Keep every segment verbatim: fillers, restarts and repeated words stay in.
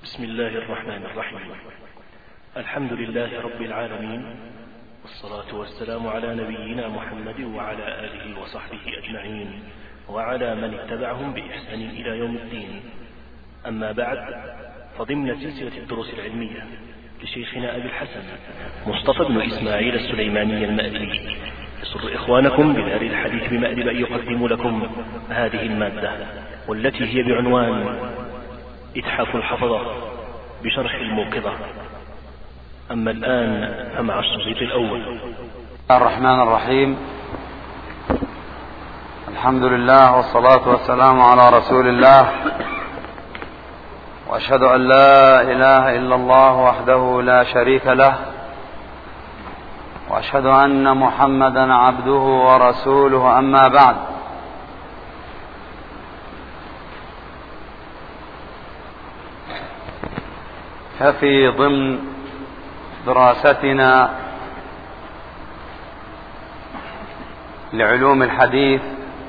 بسم الله الرحمن الرحيم. الحمد لله رب العالمين، والصلاة والسلام على نبينا محمد وعلى آله وصحبه أجمعين وعلى من اتبعهم بإحسان إلى يوم الدين. أما بعد، فضمن سلسلة الدروس العلمية لشيخنا أبي الحسن مصطفى بن إسماعيل السليماني المأدبي، يسر إخوانكم بدار الحديث بمأدب أن يقدموا لكم هذه المادة، والتي هي بعنوان إتحاف الحفظة بشرح الموقظة. أما الآن فمع الشريط الأول. الرحمن الرحيم. الحمد لله والصلاة والسلام على رسول الله، وأشهد أن لا إله إلا الله وحده لا شريك له، وأشهد أن محمدا عبده ورسوله. أما بعد، ففي ضمن دراستنا لعلوم الحديث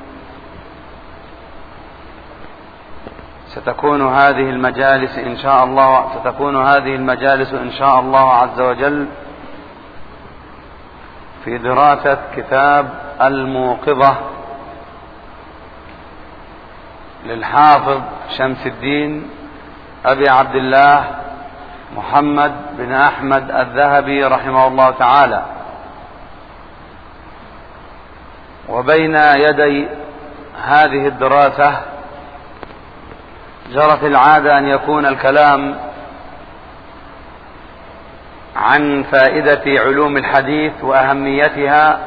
ستكون هذه المجالس إن شاء الله ستكون هذه المجالس إن شاء الله عز وجل في دراسة كتاب الموقظة للحافظ شمس الدين أبي عبد الله محمد بن أحمد الذهبي رحمه الله تعالى. وبين يدي هذه الدراسة جرت العادة أن يكون الكلام عن فائدة علوم الحديث وأهميتها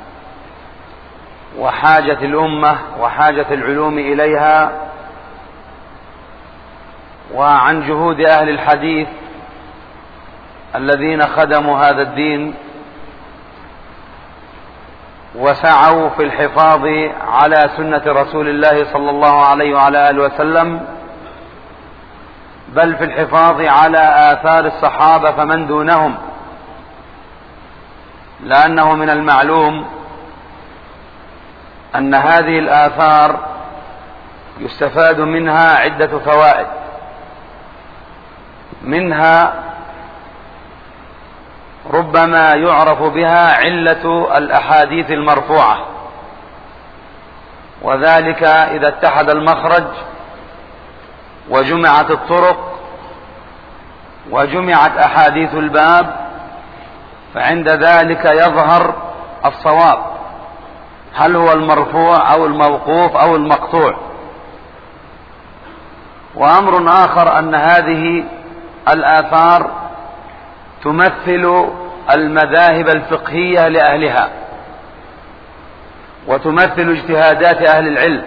وحاجة الأمة وحاجة العلوم إليها، وعن جهود أهل الحديث الذين خدموا هذا الدين وسعوا في الحفاظ على سنة رسول الله صلى الله عليه وعلى آله وسلم، بل في الحفاظ على آثار الصحابة فمن دونهم، لأنه من المعلوم أن هذه الآثار يستفاد منها عدة فوائد. منها ربما يعرف بها علة الأحاديث المرفوعة، وذلك إذا اتحد المخرج وجمعت الطرق وجمعت أحاديث الباب، فعند ذلك يظهر الصواب، هل هو المرفوع أو الموقوف أو المقطوع. وأمر آخر أن هذه الآثار تمثل المذاهب الفقهية لأهلها، وتمثل اجتهادات أهل العلم،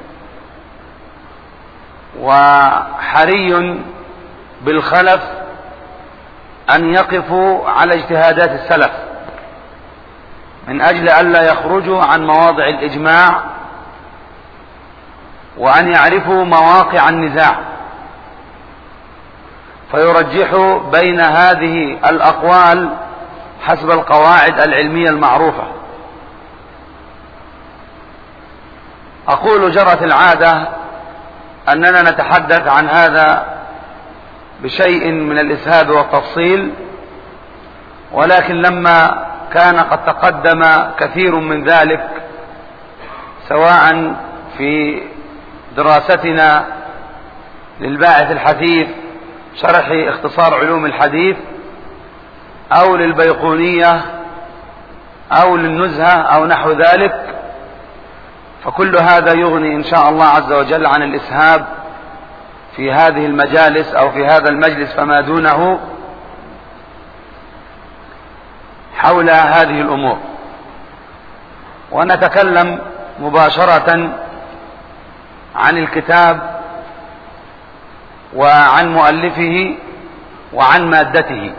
وحري بالخلف أن يقفوا على اجتهادات السلف من أجل ألا يخرجوا عن مواضع الإجماع، وأن يعرفوا مواقع النزاع فيرجحوا بين هذه الأقوال حسب القواعد العلمية المعروفة. أقول جرت العادة أننا نتحدث عن هذا بشيء من الإسهاب والتفصيل، ولكن لما كان قد تقدم كثير من ذلك سواء في دراستنا للباعث الحثيث شرح اختصار علوم الحديث، أو للبيقونية، أو للنزهة، أو نحو ذلك، فكل هذا يغني إن شاء الله عز وجل عن الإسهاب في هذه المجالس أو في هذا المجلس فما دونه حول هذه الأمور. ونتكلم مباشرة عن الكتاب وعن مؤلفه وعن مادته.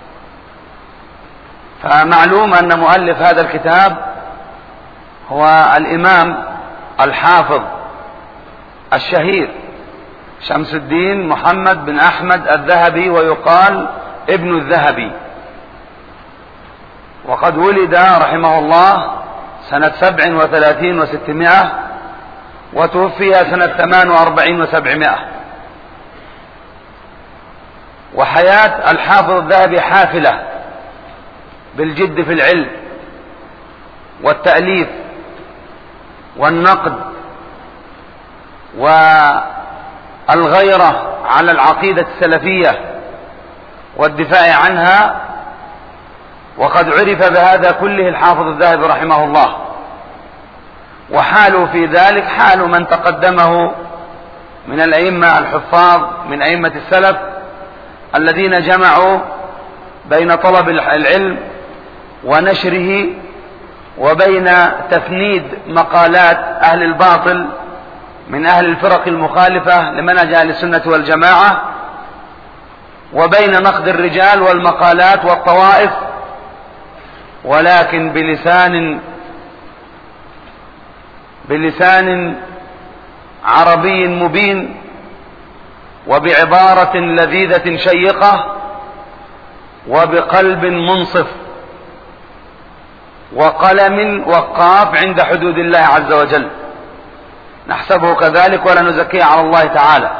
فمعلوم أن مؤلف هذا الكتاب هو الإمام الحافظ الشهير شمس الدين محمد بن أحمد الذهبي، ويقال ابن الذهبي، وقد ولد رحمه الله سنة سبع وثلاثين وستمائة، وتوفي سنة ثمان وأربعين وسبعمائة. وحياة الحافظ الذهبي حافلة بالجد في العلم والتأليف والنقد والغيرة على العقيدة السلفية والدفاع عنها، وقد عرف بهذا كله الحافظ الذهبي رحمه الله، وحاله في ذلك حال من تقدمه من الأئمة الحفاظ من أئمة السلف الذين جمعوا بين طلب العلم ونشره وبين تفنيد مقالات أهل الباطل من أهل الفرق المخالفة لمنهج أهل السنة والجماعة، وبين نقد الرجال والمقالات والطوائف، ولكن بلسان بلسان عربي مبين وبعبارة لذيذة شيقة وبقلب منصف وقلم وقاف عند حدود الله عز وجل، نحسبه كذلك ولا نزكيه على الله تعالى.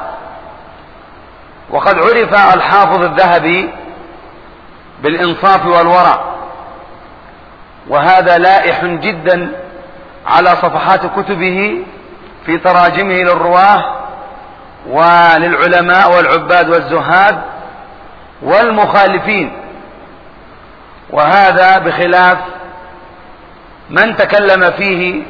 وقد عرف الحافظ الذهبي بالإنصاف والورع، وهذا لائح جدا على صفحات كتبه في تراجمه للرواه وللعلماء والعباد والزهاد والمخالفين، وهذا بخلاف من تكلم فيه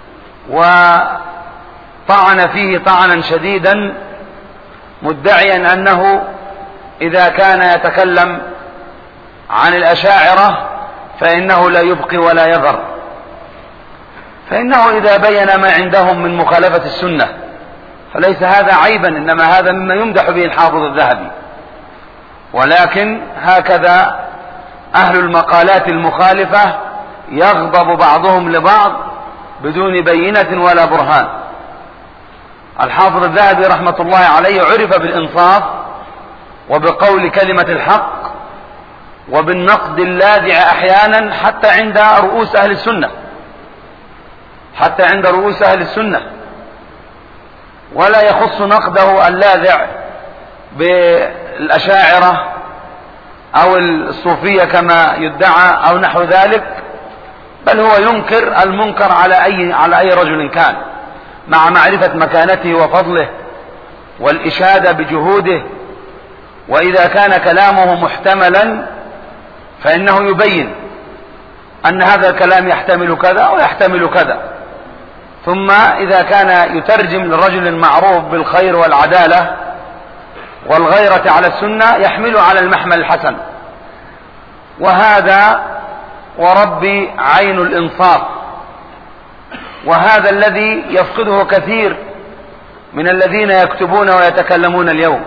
وطعن فيه طعنا شديدا مدعيا أنه إذا كان يتكلم عن الأشاعرة فإنه لا يبقي ولا يذر، فإنه إذا بين ما عندهم من مخالفة السنة فليس هذا عيبا، إنما هذا مما يمدح به الحافظ الذهبي. ولكن هكذا أهل المقالات المخالفة يغضب بعضهم لبعض بدون بينة ولا برهان. الحافظ الذهبي رحمة الله عليه عرف بالإنصاف وبقول كلمة الحق وبالنقد اللاذع أحيانا حتى عند رؤوس أهل السنة حتى عند رؤوس أهل السنة ولا يخص نقده اللاذع بالأشاعرة أو الصوفية كما يدعى أو نحو ذلك، بل هو ينكر المنكر على أي على أي رجل كان، مع معرفة مكانته وفضله والإشادة بجهوده. وإذا كان كلامه محتملا فإنه يبين أن هذا الكلام يحتمل كذا ويحتمل كذا، ثم إذا كان يترجم للرجل المعروف بالخير والعدالة والغيرة على السنة يحمله على المحمل الحسن. وهذا وربي عين الإنصاف، وهذا الذي يفقده كثير من الذين يكتبون ويتكلمون اليوم،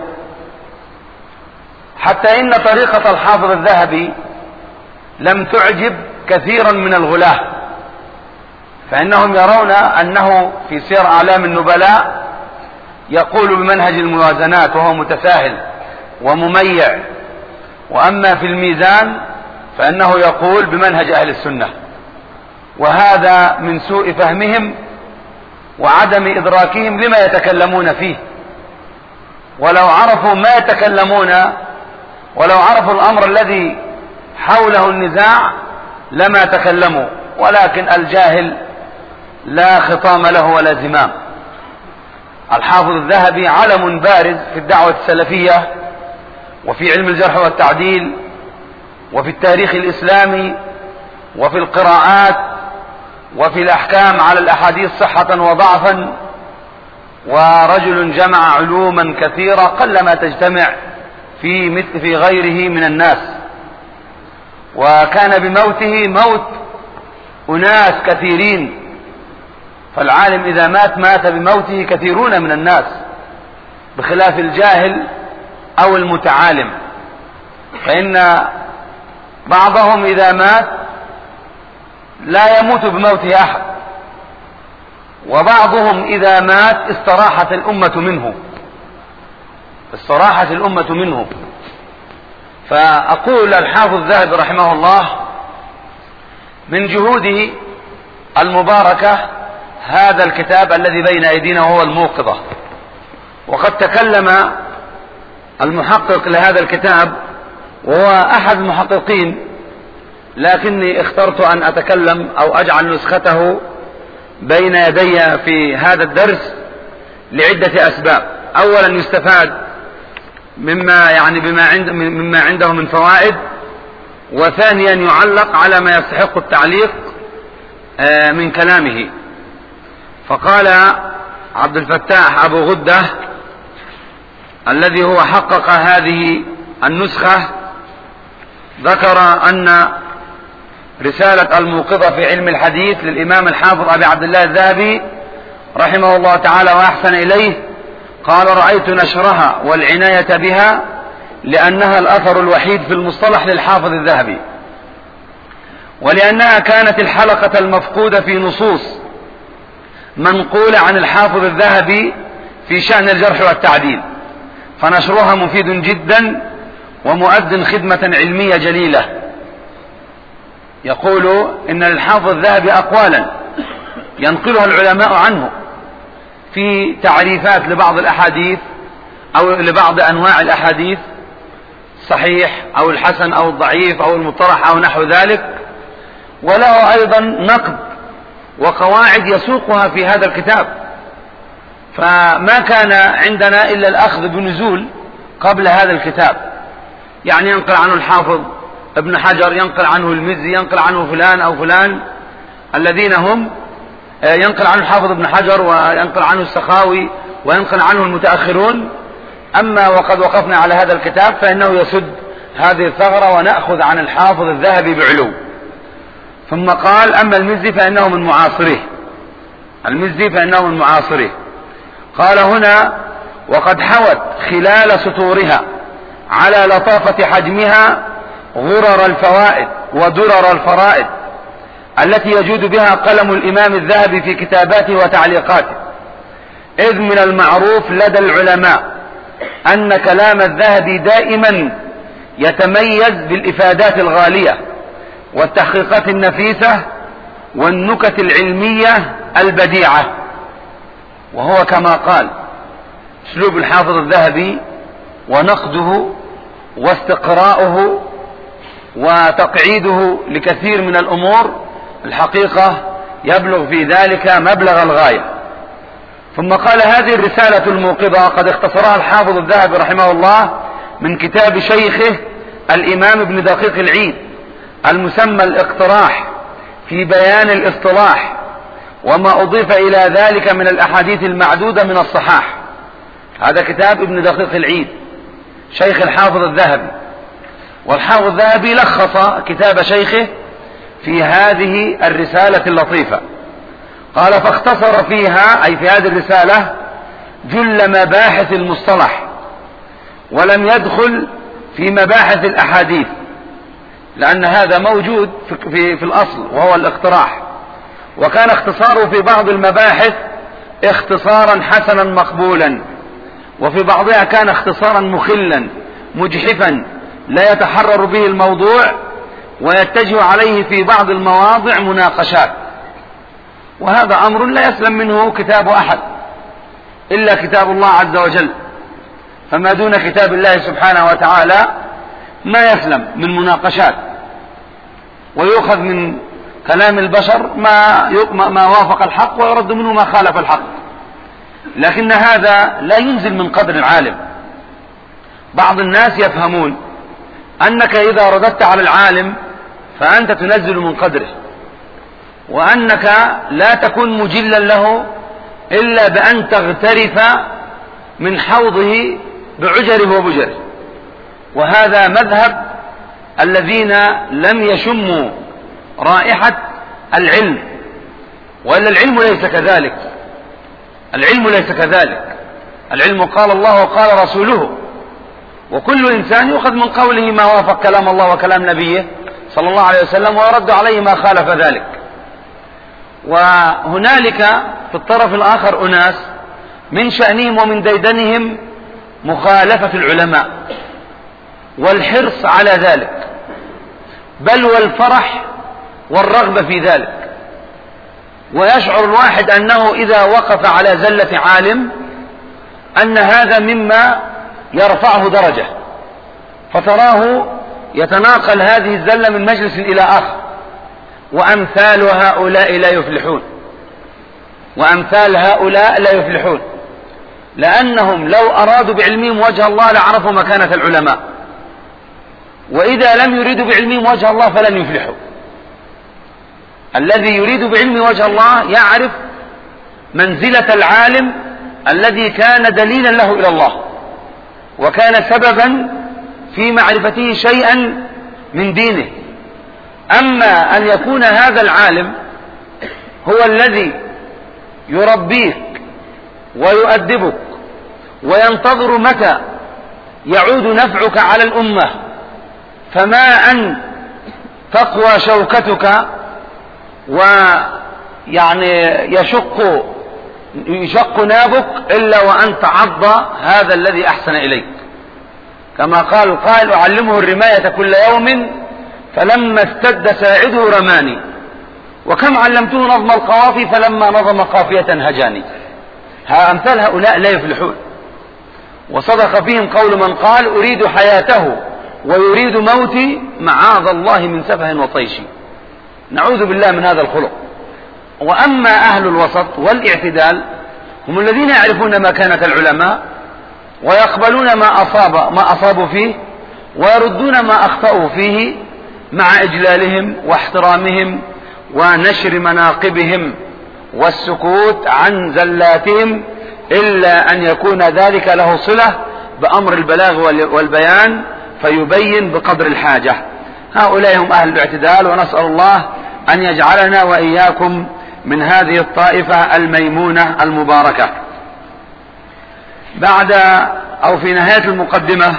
حتى إن طريقة الحافظ الذهبي لم تعجب كثيرا من الغلاة، فإنهم يرون أنه في سير أعلام النبلاء يقول بمنهج الموازنات وهو متساهل ومميع، وأما في الميزان فإنه يقول بمنهج أهل السنة، وهذا من سوء فهمهم وعدم إدراكهم لما يتكلمون فيه. ولو عرفوا ما يتكلمون ولو عرفوا الأمر الذي حوله النزاع لما تكلموا، ولكن الجاهل لا خطام له ولا زمام. الحافظ الذهبي علم بارز في الدعوة السلفية وفي علم الجرح والتعديل وفي التاريخ الإسلامي وفي القراءات وفي الأحكام على الأحاديث صحة وضعفا، ورجل جمع علوما كثيرة قلما تجتمع في مثل في غيره من الناس. وكان بموته موت أناس كثيرين، فالعالم إذا مات مات بموته كثيرون من الناس، بخلاف الجاهل أو المتعالم، فإن بعضهم إذا مات لا يموت بموته أحد، وبعضهم إذا مات استراحت الأمة منه استراحت الأمة منه. فأقول الحافظ الذهبي رحمه الله من جهوده المباركة هذا الكتاب الذي بين أيدينا وهو الموقظة، وقد تكلم المحقق لهذا الكتاب، وهو أحد المحققين، لكني اخترت أن أتكلم أو أجعل نسخته بين يدي في هذا الدرس لعدة أسباب. أولا يستفاد مما يعني بما عند مما عنده من فوائد، وثانيا يعلق على ما يستحق التعليق من كلامه. فقال عبد الفتاح أبو غدة الذي هو حقق هذه النسخة، ذكر أن رسالة الموقظة في علم الحديث للإمام الحافظ أبي عبد الله الذهبي رحمه الله تعالى وأحسن إليه، قال: رأيت نشرها والعناية بها لأنها الأثر الوحيد في المصطلح للحافظ الذهبي، ولأنها كانت الحلقة المفقودة في نصوص منقولة عن الحافظ الذهبي في شأن الجرح والتعديل، فنشرها مفيد جدا ومؤد خدمة علمية جليلة. يقول إن للحافظ الذهبي أقوالا ينقلها العلماء عنه في تعريفات لبعض الأحاديث أو لبعض أنواع الأحاديث، صحيح أو الحسن أو الضعيف أو المطرح أو نحو ذلك، وله أيضا نقد وقواعد يسوقها في هذا الكتاب. فما كان عندنا إلا الأخذ بنزول قبل هذا الكتاب، يعني ينقل عنه الحافظ ابن حجر، ينقل عنه المزي، ينقل عنه فلان أو فلان الذين هم ينقل عنه الحافظ ابن حجر وينقل عنه السخاوي وينقل عنه المتأخرون. أما وقد وقفنا على هذا الكتاب فإنه يسد هذه الثغرة ونأخذ عن الحافظ الذهبي بعلو. ثم قال: أما المزي فإنه من معاصره، المزي فإنه من معاصره. قال هنا: وقد حوت خلال سطورها على لطافة حجمها غرر الفوائد ودرر الفرائد التي يجود بها قلم الإمام الذهبي في كتاباته وتعليقاته، إذ من المعروف لدى العلماء أن كلام الذهبي دائما يتميز بالإفادات الغالية والتحقيقات النفيسة والنكت العلمية البديعة. وهو كما قال أسلوب الحافظ الذهبي ونقده واستقراؤه وتقعيده لكثير من الأمور الحقيقة يبلغ في ذلك مبلغ الغاية. ثم قال: هذه الرسالة الموقظة قد اختصرها الحافظ الذهبي رحمه الله من كتاب شيخه الإمام ابن دقيق العيد المسمى الاقتراح في بيان الاصطلاح وما أضيف إلى ذلك من الأحاديث المعدودة من الصحاح. هذا كتاب ابن دقيق العيد شيخ الحافظ الذهبي، والحافظ الذهبي لخص كتاب شيخه في هذه الرسالة اللطيفة. قال: فاختصر فيها أي في هذه الرسالة جل مباحث المصطلح، ولم يدخل في مباحث الأحاديث، لأن هذا موجود في, في, في الأصل وهو الاقتراح، وكان اختصاره في بعض المباحث اختصارا حسنا مقبولا، وفي بعضها كان اختصارا مخلا مجحفا لا يتحرر به الموضوع ويتجه عليه في بعض المواضع مناقشات. وهذا أمر لا يسلم منه كتاب أحد إلا كتاب الله عز وجل، فما دون كتاب الله سبحانه وتعالى ما يسلم من مناقشات، ويؤخذ من كلام البشر ما ما وافق الحق ويرد منه ما خالف الحق. لكن هذا لا ينزل من قدر العالم. بعض الناس يفهمون أنك إذا رددت على العالم فأنت تنزل من قدره، وأنك لا تكون مجلا له إلا بأن تغترف من حوضه بعجره وبجره. وهذا مذهب الذين لم يشموا رائحة العلم، وإلا العلم ليس كذلك. العلم ليس كذلك. العلم قال الله وقال رسوله، وكل إنسان يؤخذ من قوله ما وافق كلام الله وكلام نبيه صلى الله عليه وسلم ويرد عليه ما خالف ذلك. وهنالك في الطرف الآخر أناس من شأنهم ومن ديدنهم مخالفة العلماء والحرص على ذلك، بل والفرح والرغبة في ذلك. ويشعر الواحد أنه إذا وقف على زلة عالم أن هذا مما يرفعه درجة، فتراه يتناقل هذه الزلة من مجلس إلى آخر. وأمثال هؤلاء لا يفلحون، وأمثال هؤلاء لا يفلحون، لأنهم لو أرادوا بعلمهم وجه الله لعرفوا مكانة العلماء، وإذا لم يريدوا بعلمهم وجه الله فلن يفلحوا. الذي يريد بعلم وجه الله يعرف منزلة العالم الذي كان دليلا له إلى الله وكان سببا في معرفته شيئا من دينه. أما أن يكون هذا العالم هو الذي يربيك ويؤدبك وينتظر متى يعود نفعك على الأمة، فما أن تقوى شوكتك ويعني يشق يشق نابك إلا وأن تعض هذا الذي أحسن إليك، كما قال القائل: أعلمه الرماية كل يوم فلما استد ساعده رماني، وكم علمته نظم القوافي فلما نظم قافية هجاني. ها أمثال هؤلاء لا يفلحون. وصدق فيهم قول من قال: أريد حياته ويريد موتي معاذ الله من سفه وطيش. نعوذ بالله من هذا الخلق. وأما أهل الوسط والاعتدال هم الذين يعرفون مكانة العلماء ويقبلون ما أصاب ما أصابوا فيه ويردون ما أخطأوا فيه مع إجلالهم واحترامهم ونشر مناقبهم والسكوت عن زلاتهم، إلا أن يكون ذلك له صلة بأمر البلاغ والبيان فيبين بقدر الحاجة. هؤلاء هم أهل الاعتدال، ونسأل الله أن يجعلنا وإياكم من هذه الطائفة الميمونة المباركة. بعد أو في نهاية المقدمة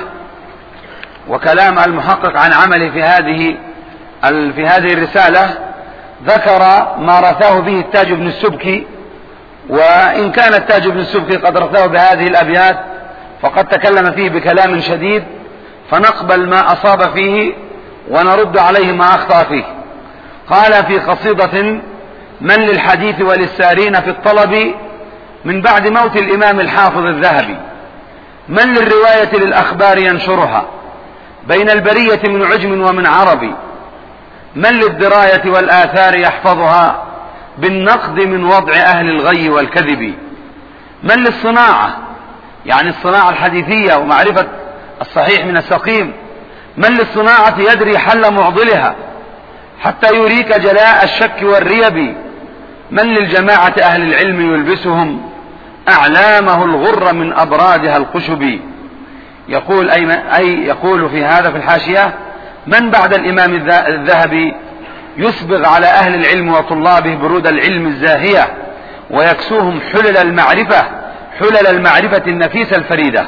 وكلام المحقق عن عمله في هذه في هذه الرسالة، ذكر ما رثاه به التاج بن السبكي، وإن كان التاج بن السبكي قد رثاه بهذه الأبيات فقد تكلم فيه بكلام شديد، فنقبل ما أصاب فيه ونرد عليه ما أخطأ فيه. قال في قصيدة: من للحديث وللسارين في الطلب من بعد موت الإمام الحافظ الذهبي، من للرواية للأخبار ينشرها بين البرية من عجم ومن عربي، من للدراية والآثار يحفظها بالنقد من وضع أهل الغي والكذب، من للصناعة يعني الصناعة الحديثية ومعرفة الصحيح من السقيم، من للصناعة يدري حل معضلها حتى يريك جلاء الشك والريب، من للجماعة أهل العلم يلبسهم أعلامه الغر من أبرادها القشب. يقول أي يقول في هذا في الحاشية: من بعد الإمام الذهبي يسبغ على أهل العلم وطلابه برود العلم الزاهية ويكسوهم حلل المعرفة حلل المعرفة النفيسة الفريدة.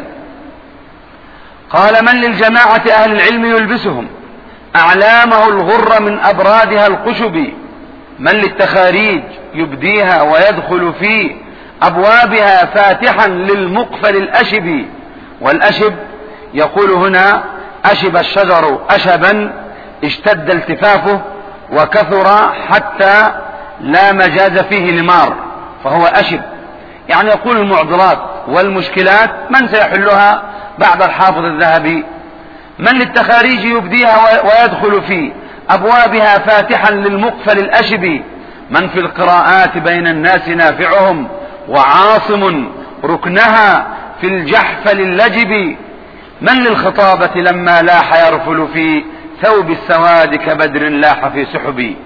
قال: من للجماعة أهل العلم يلبسهم أعلامه الغر من أبرادها القشب، من للتخاريج يبديها ويدخل في أبوابها فاتحا للمقفل الأشب. والأشب يقول هنا: أشب الشجر أشبا اشتد التفافه وكثر حتى لا مجاز فيه لمار، فهو أشب. يعني يقول المعضلات والمشكلات من سيحلها بعد الحافظ الذهبي؟ من للتخاريج يبديها ويدخل في أبوابها فاتحا للمقفل الأشب، من في القراءات بين الناس نافعهم وعاصم ركنها في الجحفل اللجب، من للخطابة لما لاح يرفل في ثوب السواد كبدر لاح في سحب.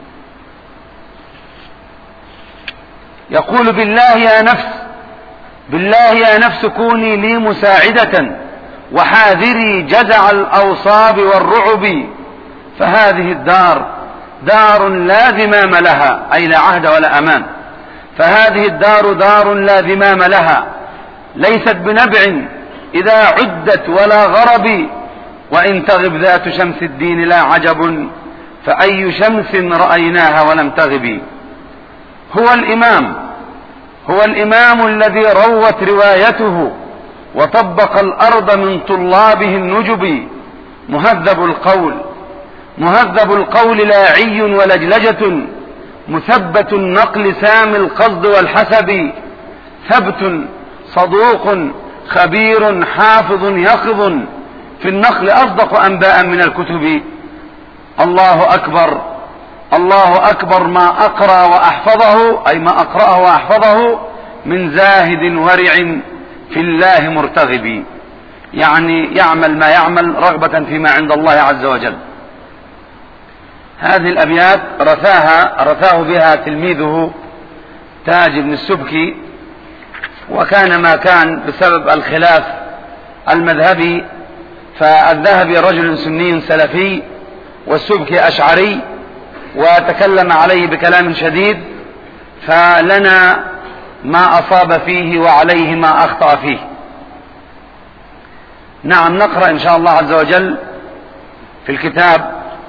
يقول: بالله يا نفس بالله يا نفس كوني لي مساعدة وحاذري جزع الأوصاب والرعب، فهذه الدار دار لا ذمام لها، أي لا عهد ولا أمان، فهذه الدار دار لا ذمام لها، ليست بنبع إذا عدت ولا غرب، وإن تغب ذات شمس الدين لا عجب، فأي شمس رأيناها ولم تغب. هو الإمام هو الإمام الذي روت روايته وطبق الأرض من طلابه النجب، مهذب القول مهذب القول لاعي ولجلجة، مثبت النقل سام القصد والحسب، ثبت صدوق خبير حافظ يقظ في النقل أصدق أنباء من الكتب. الله أكبر الله أكبر ما أقرأ وأحفظه، أي ما أقرأه وأحفظه من زاهد ورع في الله مرتغب، يعني يعمل ما يعمل رغبة فيما عند الله عز وجل. هذه الأبيات رثاها رثاه بها تلميذه تاج بن السبكي، وكان ما كان بسبب الخلاف المذهبي، فالذهبي رجل سني سلفي والسبكي أشعري، وتكلم عليه بكلام شديد، فلنا ما أصاب فيه وعليه ما أخطأ فيه. نعم، نقرأ إن شاء الله عز وجل في الكتاب،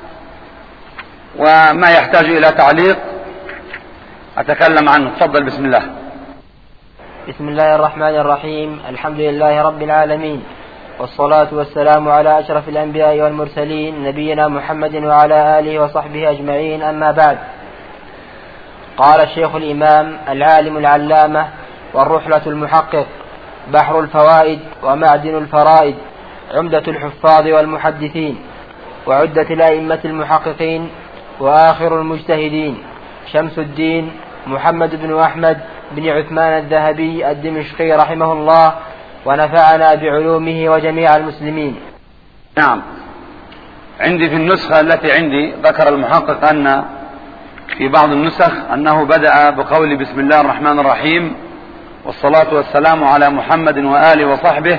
وما يحتاج إلى تعليق أتكلم عنه. تفضل. بسم الله. بسم الله الرحمن الرحيم. الحمد لله رب العالمين، والصلاة والسلام على أشرف الأنبياء والمرسلين نبينا محمد وعلى آله وصحبه أجمعين، أما بعد. قال الشيخ الإمام العالم العلامة والرحلة المحقق بحر الفوائد ومعدن الفرائد، عمدة الحفاظ والمحدثين وعدة الأئمة المحققين وآخر المجتهدين، شمس الدين محمد بن أحمد بن عثمان الذهبي الدمشقي رحمه الله، ونفعنا بعلومه وجميع المسلمين. نعم، عندي في النسخة التي عندي ذكر المحقق أن في بعض النسخ أنه بدأ بقول بسم الله الرحمن الرحيم والصلاة والسلام على محمد وآله وصحبه،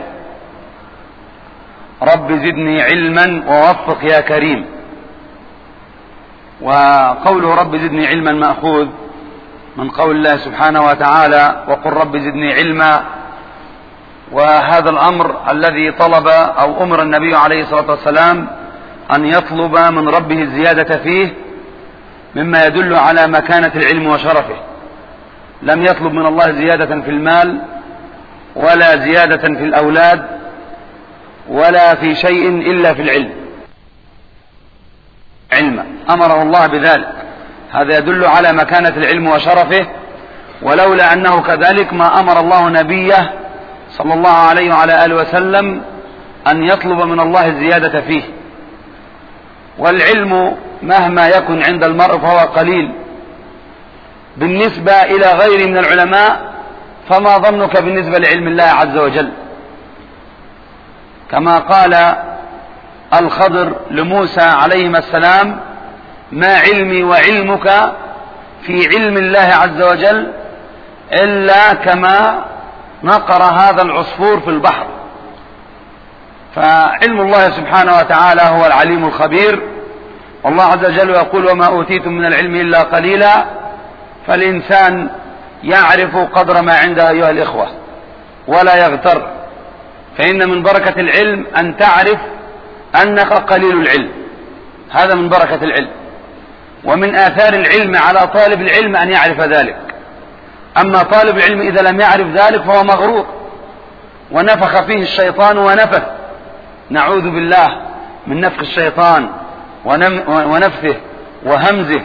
رب زدني علما ووفق يا كريم. وقوله رب زدني علما مأخوذ من قول الله سبحانه وتعالى وقل رب زدني علما، وهذا الأمر الذي طلب أو أمر النبي عليه الصلاة والسلام أن يطلب من ربه الزيادة فيه، مما يدل على مكانة العلم وشرفه. لم يطلب من الله زيادة في المال ولا زيادة في الأولاد ولا في شيء إلا في العلم. علما أمره الله بذلك، هذا يدل على مكانة العلم وشرفه، ولولا أنه كذلك ما أمر الله نبيه صلى الله عليه وعلى آله وسلم أن يطلب من الله الزيادة فيه. والعلم مهما يكن عند المرء فهو قليل بالنسبة إلى غيره من العلماء، فما ظنك بالنسبة لعلم الله عز وجل؟ كما قال الخضر لموسى عليهما السلام ما علمي وعلمك في علم الله عز وجل إلا كما نقر هذا العصفور في البحر. فعلم الله سبحانه وتعالى هو العليم الخبير، والله عز وجل يقول وما أوتيتم من العلم إلا قليلا. فالإنسان يعرف قدر ما عنده أيها الإخوة ولا يغتر، فإن من بركة العلم أن تعرف أنك قليل العلم، هذا من بركة العلم. ومن آثار العلم على طالب العلم أن يعرف ذلك. أما طالب العلم إذا لم يعرف ذلك فهو مغرور، ونفخ فيه الشيطان ونفث، نعوذ بالله من نفخ الشيطان ونفثه وهمزه.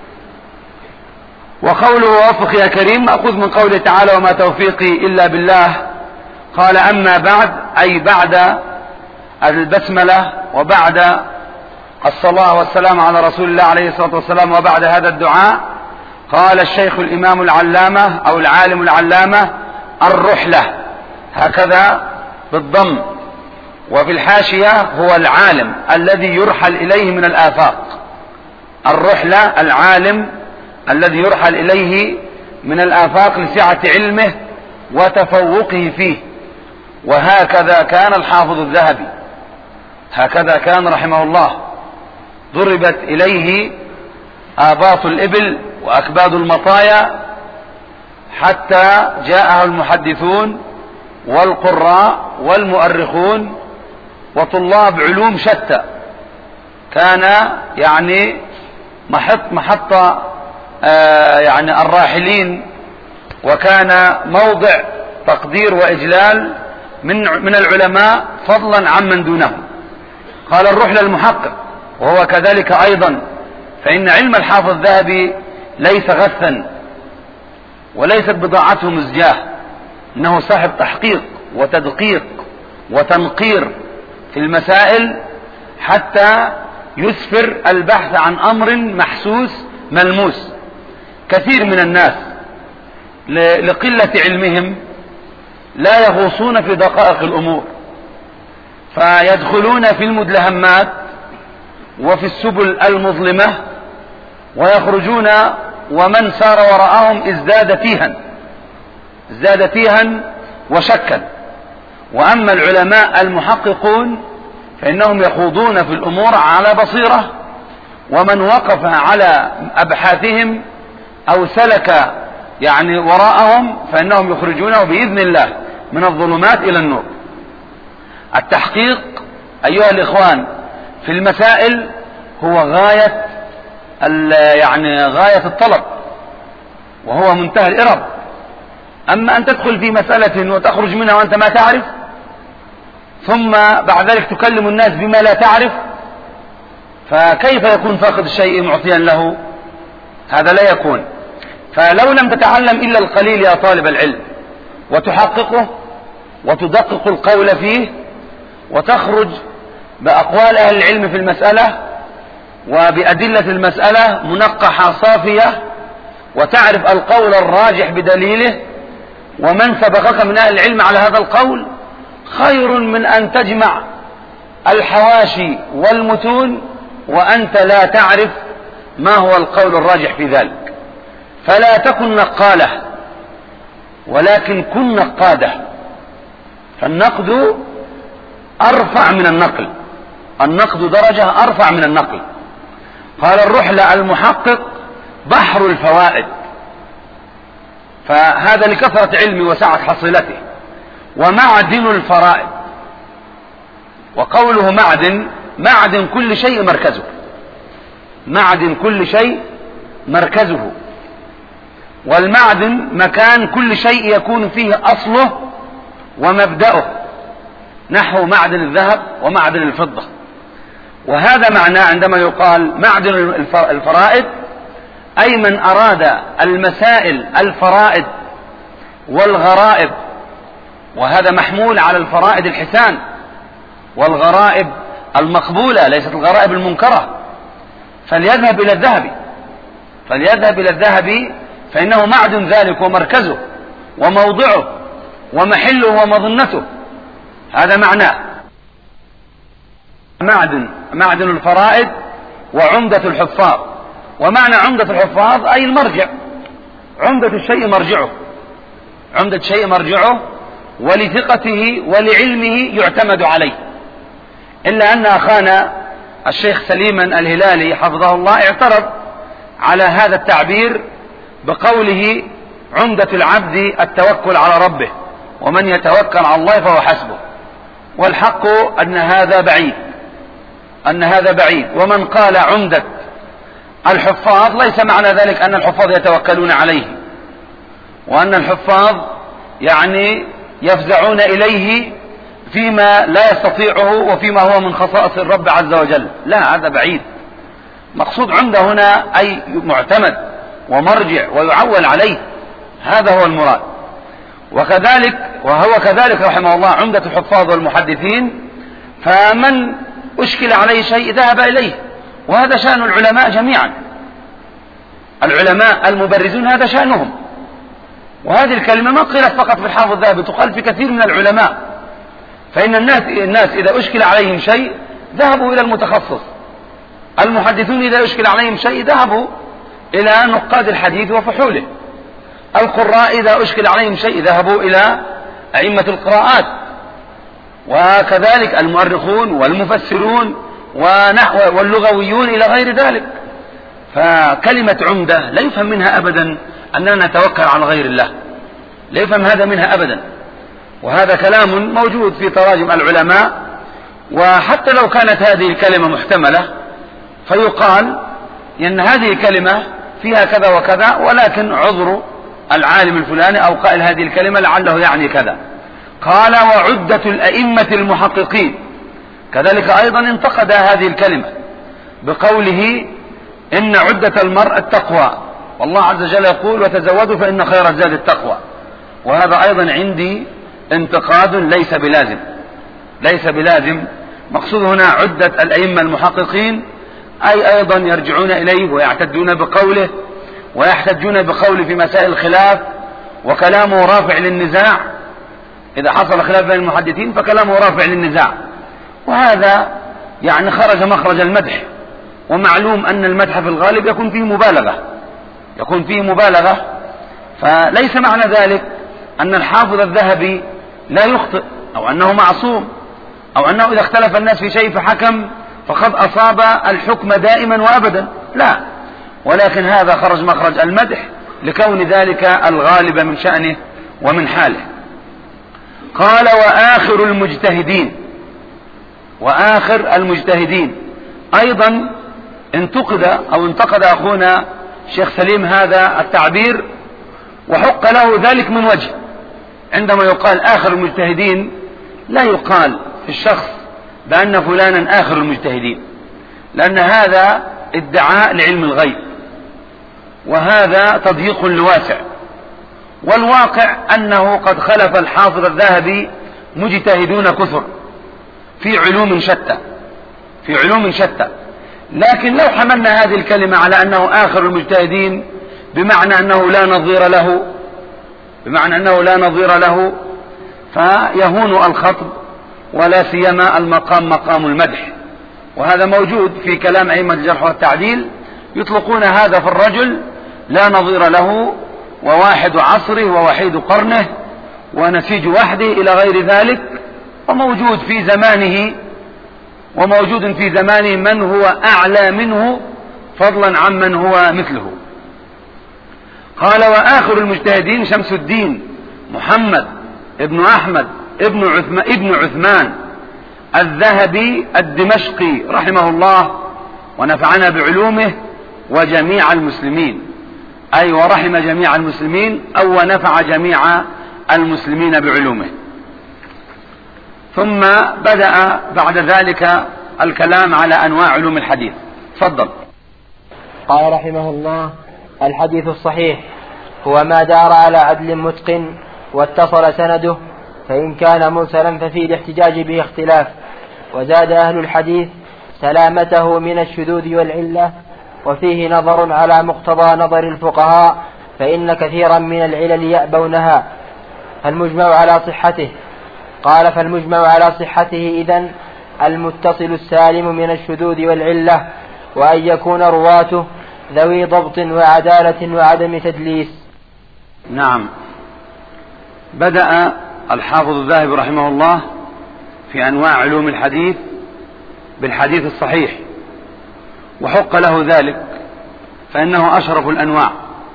وقوله ووفق يا كريم مأخوذ من قوله تعالى وما توفيقي إلا بالله. قال أما بعد، أي بعد البسملة وبعد الصلاة والسلام على رسول الله عليه الصلاة والسلام وبعد هذا الدعاء، قال الشيخ الإمام العلامة أو العالم العلامة الرحلة، هكذا بالضم، وفي الحاشية هو العالم الذي يرحل إليه من الآفاق. الرحلة العالم الذي يرحل إليه من الآفاق لسعة علمه وتفوقه فيه. وهكذا كان الحافظ الذهبي، هكذا كان رحمه الله، ضربت إليه آباط الإبل وأكباد المطايا حتى جاءه المحدثون والقراء والمؤرخون وطلاب علوم شتى. كان يعني محط محطة آه يعني الراحلين، وكان موضع تقدير وإجلال من من العلماء فضلا عمن دونهم. قال الرحلة المحقق، وهو كذلك أيضا، فإن علم الحافظ الذهبي ليس غثا وليست بضاعته مزجاه، إنه صاحب تحقيق وتدقيق وتنقير في المسائل حتى يسفر البحث عن أمر محسوس ملموس. كثير من الناس لقلة علمهم لا يغوصون في دقائق الأمور، فيدخلون في المدلهمات وفي السبل المظلمة ويخرجون ومن سار وراءهم ازداد تيها ازداد تيها وشكا. وأما العلماء المحققون فإنهم يخوضون في الأمور على بصيرة، ومن وقف على أبحاثهم أو سلك يعني وراءهم فإنهم يخرجونه بإذن الله من الظلمات إلى النور. التحقيق أيها الإخوان في المسائل هو غاية يعني غاية الطلب، وهو منتهى الإرب. أما أن تدخل في مسألة وتخرج منها وأنت ما تعرف، ثم بعد ذلك تكلم الناس بما لا تعرف، فكيف يكون فاقد الشيء معطيا له؟ هذا لا يكون. فلو لم تتعلم إلا القليل يا طالب العلم وتحققه وتدقق القول فيه وتخرج بأقوال أهل العلم في المسألة وبأدلة المسألة منقحة صافية، وتعرف القول الراجح بدليله ومن سبقك من أهل العلم على هذا القول، خير من أن تجمع الحواشي والمتون وأنت لا تعرف ما هو القول الراجح في ذلك. فلا تكن نقالة ولكن كن نقادة. فالنقد أرفع من النقل، النقد درجة أرفع من النقل. قال الرحلة المحقق بحر الفوائد، فهذا لكثرة علمي وسعة حصيلته. ومعدن الفرائد، وقوله معدن، معدن كل شيء مركزه، معدن كل شيء مركزه. والمعدن مكان كل شيء يكون فيه أصله ومبدأه، نحو معدن الذهب ومعدن الفضة. وهذا معناه عندما يقال معدن الفرائد، أي من أراد المسائل الفرائد والغرائب، وهذا محمول على الفرائد الحسان والغرائب المقبولة ليست الغرائب المنكرة، فليذهب إلى الذهب فليذهب إلى الذهب فإنه معدن ذلك ومركزه وموضعه ومحله ومظنته. هذا معناه معدن معدن الفرائد وعمدة الحفاظ. ومعنى عمدة الحفاظ أي المرجع، عمدة الشيء مرجعه، عمدة الشيء مرجعه، ولثقته ولعلمه يعتمد عليه. إلا أن أخانا الشيخ سليما الهلالي حفظه الله اعترض على هذا التعبير بقوله عمدة العبد التوكل على ربه، ومن يتوكل على الله فهو حسبه. والحق أن هذا بعيد، أن هذا بعيد. ومن قال عمدة الحفاظ ليس معنى ذلك أن الحفاظ يتوكلون عليه، وأن الحفاظ يعني يفزعون إليه فيما لا يستطيعه وفيما هو من خصائص الرب عز وجل. لا، هذا بعيد. مقصود عمدة هنا أي معتمد ومرجع ويعول عليه، هذا هو المراد. وكذلك وهو كذلك رحمه الله عمدة الحفاظ والمحدثين، فمن أشكل عليه شيء ذهب إليه، وهذا شأن العلماء جميعا. العلماء المبرزون هذا شأنهم. وهذه الكلمة ما قيلت فقط في الحافظ الذهبي، تقال في كثير من العلماء. فإن الناس الناس إذا أشكل عليهم شيء ذهبوا إلى المتخصص، المحدثون إذا أشكل عليهم شيء ذهبوا إلى نقاد الحديث وفحوله، القراء إذا أشكل عليهم شيء ذهبوا إلى أئمة القراءات، وكذلك المؤرخون والمفسرون واللغويون إلى غير ذلك. فكلمة عمدة لا يفهم منها أبدا أننا نتوكل على غير الله، لا يفهم هذا منها أبدا. وهذا كلام موجود في تراجم العلماء. وحتى لو كانت هذه الكلمة محتملة فيقال إن هذه الكلمة فيها كذا وكذا، ولكن عذر العالم الفلاني أو قائل هذه الكلمة لعله يعني كذا. قال وعدة الأئمة المحققين، كذلك أيضا انتقد هذه الكلمة بقوله إن عدة المرء التقوى، والله عز وجل يقول وتزودوا فإن خير الزاد التقوى. وهذا أيضا عندي انتقاد ليس بلازم، ليس بلازم. مقصود هنا عدة الأئمة المحققين أي أيضا يرجعون إليه ويعتدون بقوله ويحتجون بقوله في مسائل الخلاف، وكلامه رافع للنزاع. إذا حصل خلاف بين المحدثين فكلامه رافع للنزاع، وهذا يعني خرج مخرج المدح. ومعلوم أن المدح في الغالب يكون فيه مبالغة، يكون فيه مبالغة. فليس معنى ذلك أن الحافظ الذهبي لا يخطئ أو أنه معصوم أو أنه إذا اختلف الناس في شيء فحكم فقد أصاب الحكم دائما وأبدا، لا، ولكن هذا خرج مخرج المدح لكون ذلك الغالب من شأنه ومن حاله. قال وآخر المجتهدين، وآخر المجتهدين أيضا انتقد أو انتقد أخونا شيخ سليم هذا التعبير، وحق له ذلك من وجه. عندما يقال آخر المجتهدين لا يقال في الشخص بأن فلانا آخر المجتهدين، لأن هذا ادعاء لعلم الغيب، وهذا تضييق لواسع. والواقع أنه قد خلف الحافظ الذهبي مجتهدون كثر في علوم شتى، في علوم شتى. لكن لو حملنا هذه الكلمة على أنه آخر المجتهدين بمعنى أنه لا نظير له، بمعنى أنه لا نظير له، فيهون الخطب، ولا سيما المقام مقام المدح. وهذا موجود في كلام أئمة الجرح والتعديل، يطلقون هذا في الرجل لا نظير له، وواحد عصره ووحيد قرنه ونسيج وحده إلى غير ذلك. وموجود في زمانه وموجود في زمانه من هو أعلى منه فضلا عمن هو مثله. قال وآخر المجتهدين شمس الدين محمد ابن أحمد ابن عثمان, ابن عثمان الذهبي الدمشقي رحمه الله ونفعنا بعلومه وجميع المسلمين، أي ورحم جميع المسلمين أو ونفع جميع المسلمين بعلومه. ثم بدأ بعد ذلك الكلام على أنواع علوم الحديث. تفضل. قال رحمه الله: الحديث الصحيح هو ما دار على عدل متقن واتصل سنده، فإن كان مرسلا ففي الاحتجاج به اختلاف. وزاد أهل الحديث سلامته من الشذوذ والعلة، وفيه نظر على مقتضى نظر الفقهاء، فإن كثيرا من العلل يأبونها. فالمجمع على صحته قال فالمجمع على صحته إذن المتصل السالم من الشذوذ والعلة، وأن يكون رواته ذوي ضبط وعدالة وعدم تدليس. نعم. بدأ الحافظ الذهبي رحمه الله في أنواع علوم الحديث بالحديث الصحيح، وحق له ذلك فإنه أشرف الأنواع،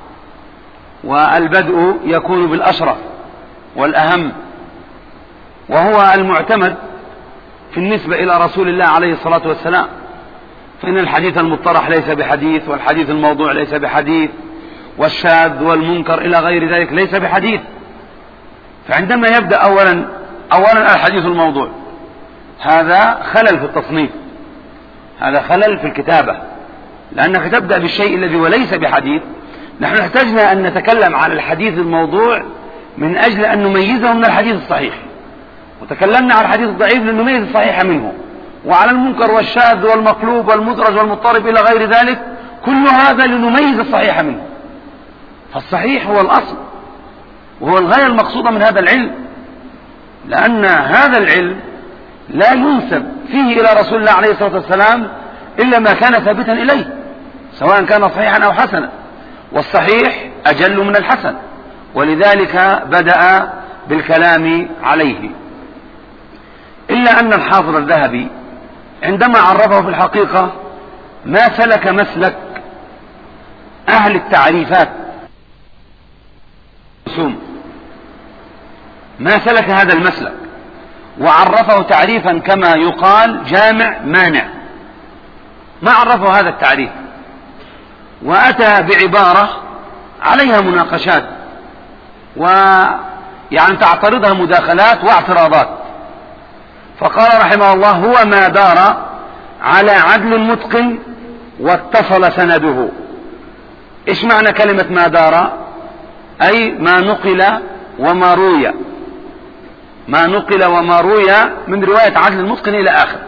والبدء يكون بالأشرف والأهم، وهو المعتمد في النسبة إلى رسول الله عليه الصلاة والسلام. فإن الحديث المطرح ليس بحديث، والحديث الموضوع ليس بحديث، والشاذ والمنكر إلى غير ذلك ليس بحديث. فعندما يبدأ أولا أولا الحديث الموضوع، هذا خلل في التصنيف، هذا خلل في الكتابة، لأنك تبدأ بالشيء الذي وليس بحديث. نحن احتجنا أن نتكلم على الحديث الموضوع من أجل أن نميزه من الحديث الصحيح، وتكلمنا على الحديث الضعيف لنميز الصحيح منه، وعلى المنكر والشاذ والمقلوب والمدرج والمضطرب إلى غير ذلك، كل هذا لنميز الصحيح منه. فالصحيح هو الأصل، وهو الغاية المقصودة من هذا العلم، لأن هذا العلم لا ينسب فيه إلى رسول الله عليه الصلاة والسلام إلا ما كان ثابتا إليه، سواء كان صحيحا أو حسنا، والصحيح أجل من الحسن، ولذلك بدأ بالكلام عليه. إلا أن الحافظ الذهبي عندما عرفه في الحقيقة ما سلك مسلك أهل التعريفات، ما سلك هذا المسلك وعرفه تعريفا كما يقال جامع مانع، ما عرفه هذا التعريف، وأتى بعبارة عليها مناقشات ويعني تعترضها مداخلات واعتراضات. فقال رحمه الله: هو ما دار على عدل متقن واتصل سنده. إيش معنى كلمة ما دار؟ أي ما نقل وما روي. ما نقل وما روي من رواية عدل متقن إلى آخر.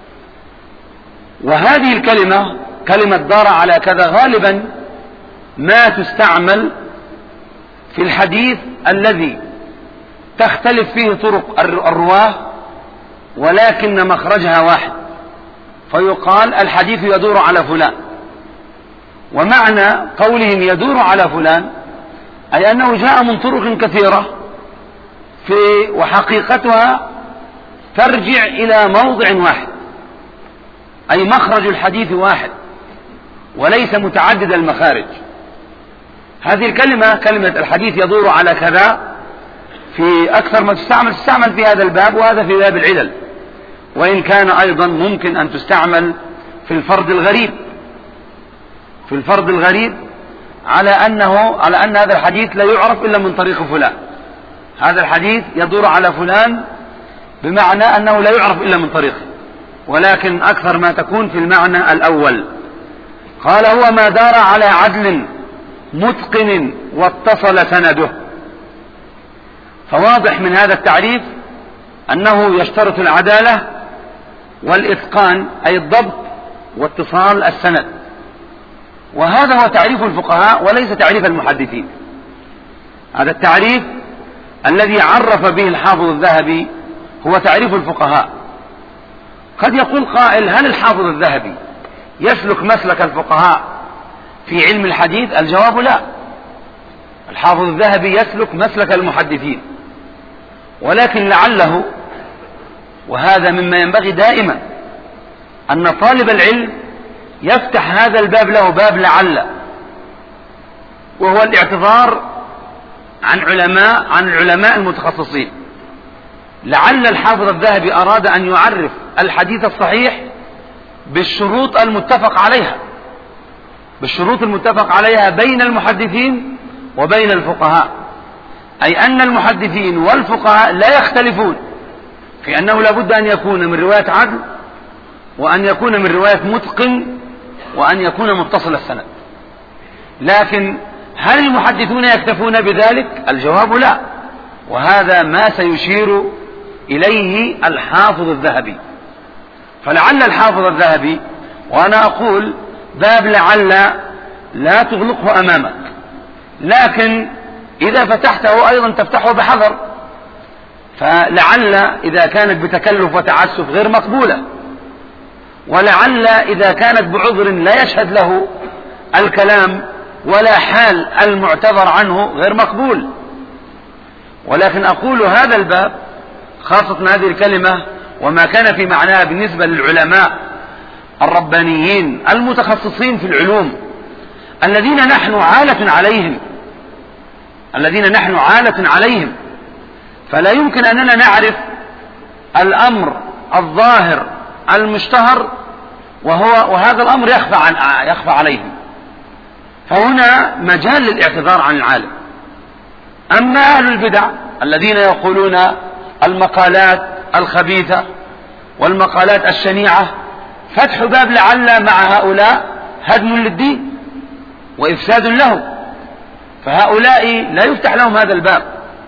وهذه الكلمة كلمة دار على كذا غالبا ما تستعمل في الحديث الذي تختلف فيه طرق الرواه ولكن مخرجها واحد، فيقال الحديث يدور على فلان. ومعنى قولهم يدور على فلان أي أنه جاء من طرق كثيرة في وحقيقتها ترجع إلى موضع واحد، أي مخرج الحديث واحد وليس متعدد المخارج. هذه الكلمة كلمة الحديث يدور على كذا في أكثر ما تستعمل تستعمل في هذا الباب، وهذا في باب العلل، وإن كان أيضا ممكن أن تستعمل في الفرد الغريب في الفرد الغريب على أنه على أن هذا الحديث لا يعرف إلا من طريق فلان. هذا الحديث يدور على فلان بمعنى أنه لا يعرف إلا من طريقه، ولكن أكثر ما تكون في المعنى الأول. قال هو ما دار على عدل متقن واتصل سنده. فواضح من هذا التعريف أنه يشترط العدالة والإتقان أي الضبط واتصال السند، وهذا هو تعريف الفقهاء وليس تعريف المحدثين. هذا التعريف الذي عرف به الحافظ الذهبي هو تعريف الفقهاء. قد يقول قائل هل الحافظ الذهبي يسلك مسلك الفقهاء في علم الحديث؟ الجواب لا، الحافظ الذهبي يسلك مسلك المحدثين، ولكن لعله، وهذا مما ينبغي دائما أن طالب العلم يفتح هذا الباب له باب لعل، وهو الاعتذار عن علماء عن العلماء المتخصصين. لعل الحافظ الذهبي أراد أن يعرف الحديث الصحيح بالشروط المتفق عليها بالشروط المتفق عليها بين المحدثين وبين الفقهاء، أي أن المحدثين والفقهاء لا يختلفون في أنه لا بد أن يكون من رواية عدل، وأن يكون من رواية متقن، وأن يكون متصل السند. لكن هل المحدثون يكتفون بذلك؟ الجواب لا، وهذا ما سيشير إليه الحافظ الذهبي. فلعل الحافظ الذهبي، وأنا أقول باب لعل لا تغلقه أمامك، لكن إذا فتحته أيضا تفتحه بحذر، فلعل إذا كانت بتكلف وتعسف غير مقبولة، ولعل إذا كانت بعذر لا يشهد له الكلام ولا حال المعتذر عنه غير مقبول. ولكن أقول هذا الباب خاصة هذه الكلمة وما كان في معناها بالنسبة للعلماء الربانيين المتخصصين في العلوم الذين نحن عالة عليهم الذين نحن عالة عليهم فلا يمكن أننا نعرف الأمر الظاهر المشتهر وهو وهذا الأمر يخفى عن يخفى عليهم. فهنا مجال للاعتذار عن العالم. أما أهل البدع الذين يقولون المقالات الخبيثة والمقالات الشنيعة، فتح باب لعل مع هؤلاء هدم للدين وإفساد له، فهؤلاء لا يفتح لهم هذا الباب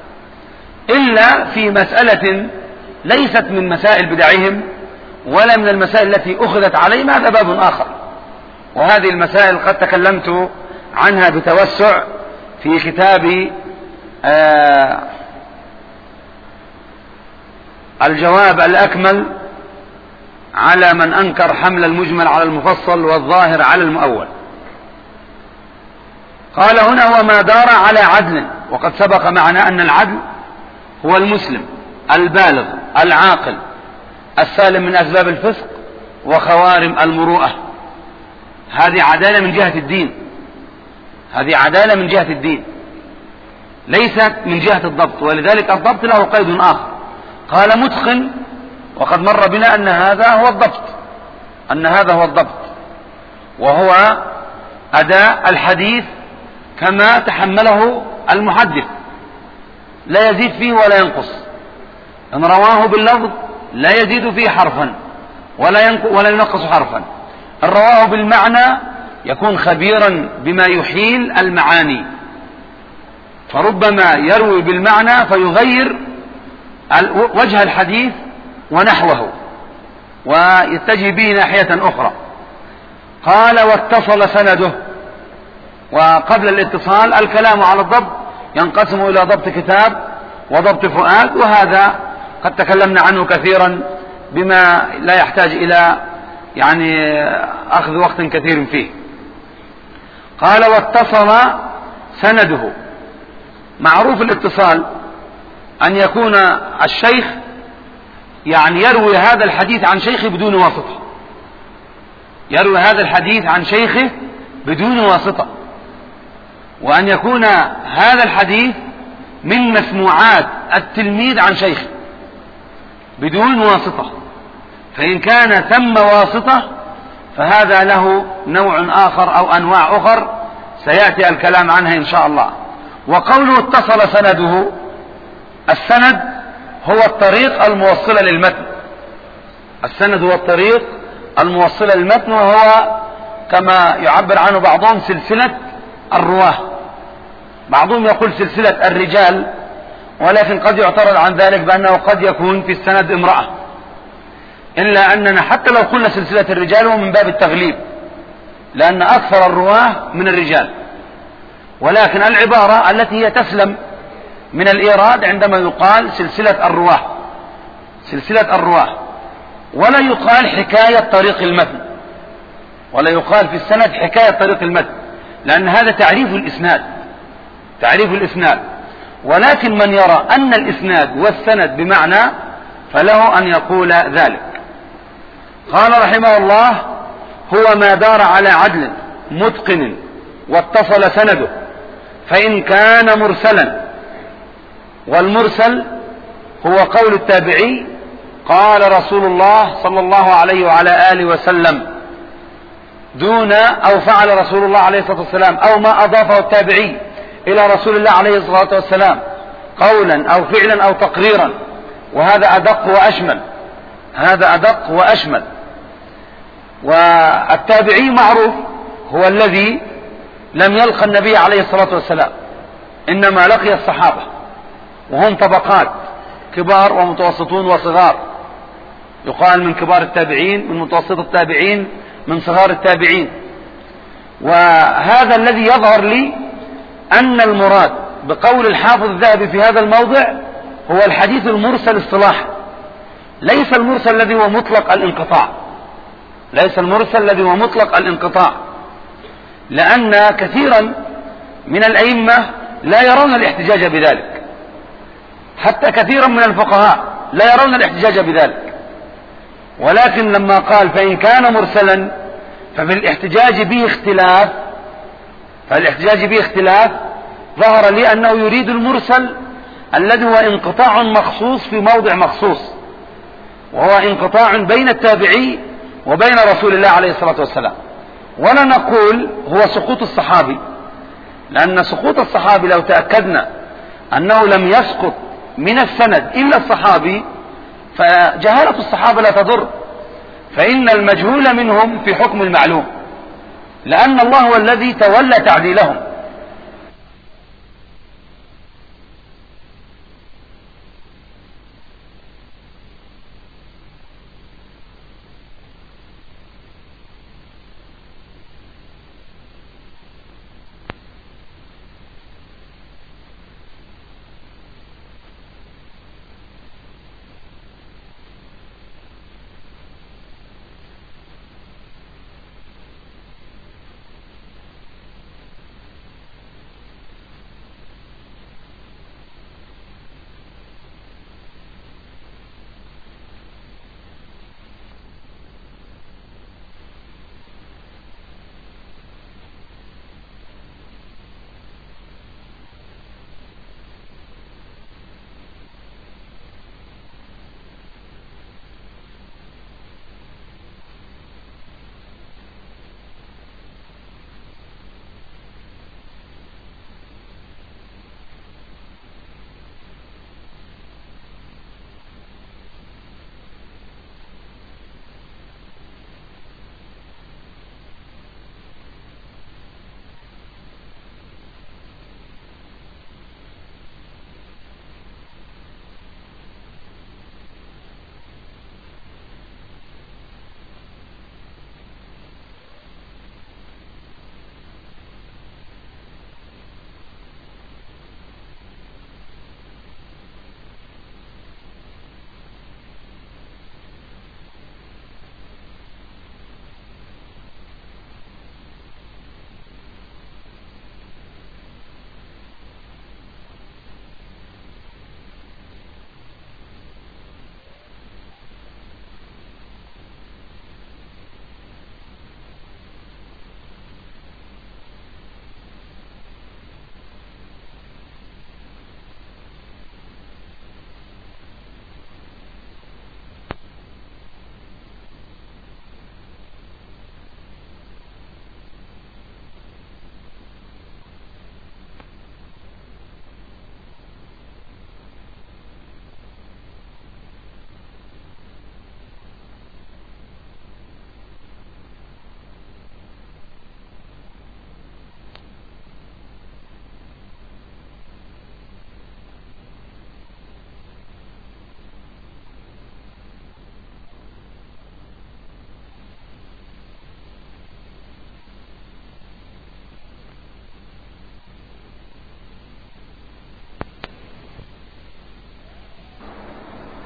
إلا في مسألة ليست من مسائل بدعهم ولا من المسائل التي أخذت عليهم، هذا باب آخر. وهذه المسائل قد تكلمت عنها بتوسع في كتاب آه الجواب الأكمل على من أنكر حمل المجمل على المفصل والظاهر على المؤول. قال هنا هو ما دار على عدل، وقد سبق معنا أن العدل هو المسلم البالغ العاقل السالم من أسباب الفسق وخوارم المروءة. هذه عدالة من جهة الدين هذه عدالة من جهة الدين ليست من جهة الضبط، ولذلك الضبط له قيد آخر. قال متقن، وقد مر بنا أن هذا هو الضبط أن هذا هو الضبط وهو أداء الحديث كما تحمله المحدث، لا يزيد فيه ولا ينقص. إن رواه باللفظ لا يزيد فيه حرفا ولا ولا ينقص حرفا. إن رواه بالمعنى يكون خبيرا بما يحيل المعاني، فربما يروي بالمعنى فيغير وجه الحديث ونحوه ويتجه به ناحية أخرى. قال واتصل سنده. وقبل الاتصال الكلام على الضبط ينقسم إلى ضبط كتاب وضبط فؤاد، وهذا قد تكلمنا عنه كثيرا بما لا يحتاج إلى يعني أخذ وقت كثير فيه. قال واتصل سنده. معروف الاتصال أن يكون الشيخ يعني يروي هذا الحديث عن شيخه بدون واسطة، يروي هذا الحديث عن شيخه بدون واسطة، وأن يكون هذا الحديث من مسموعات التلميذ عن شيخه بدون واسطة. فإن كان ثم واسطة فهذا له نوع آخر أو أنواع أخر سيأتي الكلام عنها إن شاء الله. وقوله اتصل سنده، السند هو الطريق الموصلة للمتن، السند هو الطريق الموصلة للمتن، وهو كما يعبر عنه بعضهم سلسلة الرواه. بعضهم يقول سلسلة الرجال، ولكن قد يعترض عن ذلك بأنه قد يكون في السند امرأة، إلا أننا حتى لو قلنا سلسلة الرجال هو من باب التغليب، لأن أكثر الرواه من الرجال، ولكن العبارة التي هي تسلم من الإيراد عندما يقال سلسلة الرواه، سلسلة الرواه، ولا يقال حكاية طريق المتن، ولا يقال في السند حكاية طريق المتن، لأن هذا تعريف الإسناد، تعريف الإسناد. ولكن من يرى أن الإسناد والسند بمعنى فله أن يقول ذلك. قال رحمه الله هو ما دار على عدل متقن واتصل سنده، فإن كان مرسلا. والمرسل هو قول التابعي قال رسول الله صلى الله عليه وعلى آله وسلم دون أو فعل رسول الله عليه الصلاة والسلام، أو ما أضافه التابعي إلى رسول الله عليه الصلاة والسلام قولا أو فعلا أو تقريرا، وهذا أدق وأشمل، هذا أدق وأشمل. والتابعي معروف هو الذي لم يلقى النبي عليه الصلاة والسلام، إنما لقي الصحابة، وهم طبقات كبار ومتوسطون وصغار، يقال من كبار التابعين، من متوسط التابعين، من صغار التابعين. وهذا الذي يظهر لي أن المراد بقول الحافظ الذهبي في هذا الموضع هو الحديث المرسل اصطلاحا، ليس المرسل الذي هو مطلق الانقطاع، ليس المرسل الذي هو مطلق الانقطاع، لأن كثيرا من الأئمة لا يرون الاحتجاج بذلك، حتى كثيرا من الفقهاء لا يرون الاحتجاج بذلك. ولكن لما قال فإن كان مرسلا ففي الاحتجاج به اختلاف، فالاحتجاج به اختلاف ظهر لي أنه يريد المرسل الذي هو انقطاع مخصوص في موضع مخصوص، وهو انقطاع بين التابعي وبين رسول الله عليه الصلاة والسلام. ولا نقول هو سقوط الصحابي، لأن سقوط الصحابي لو تأكدنا أنه لم يسقط من السند إلا الصحابي فجهالة الصحابة لا تضر، فإن المجهول منهم في حكم المعلوم، لأن الله هو الذي تولى تعديلهم.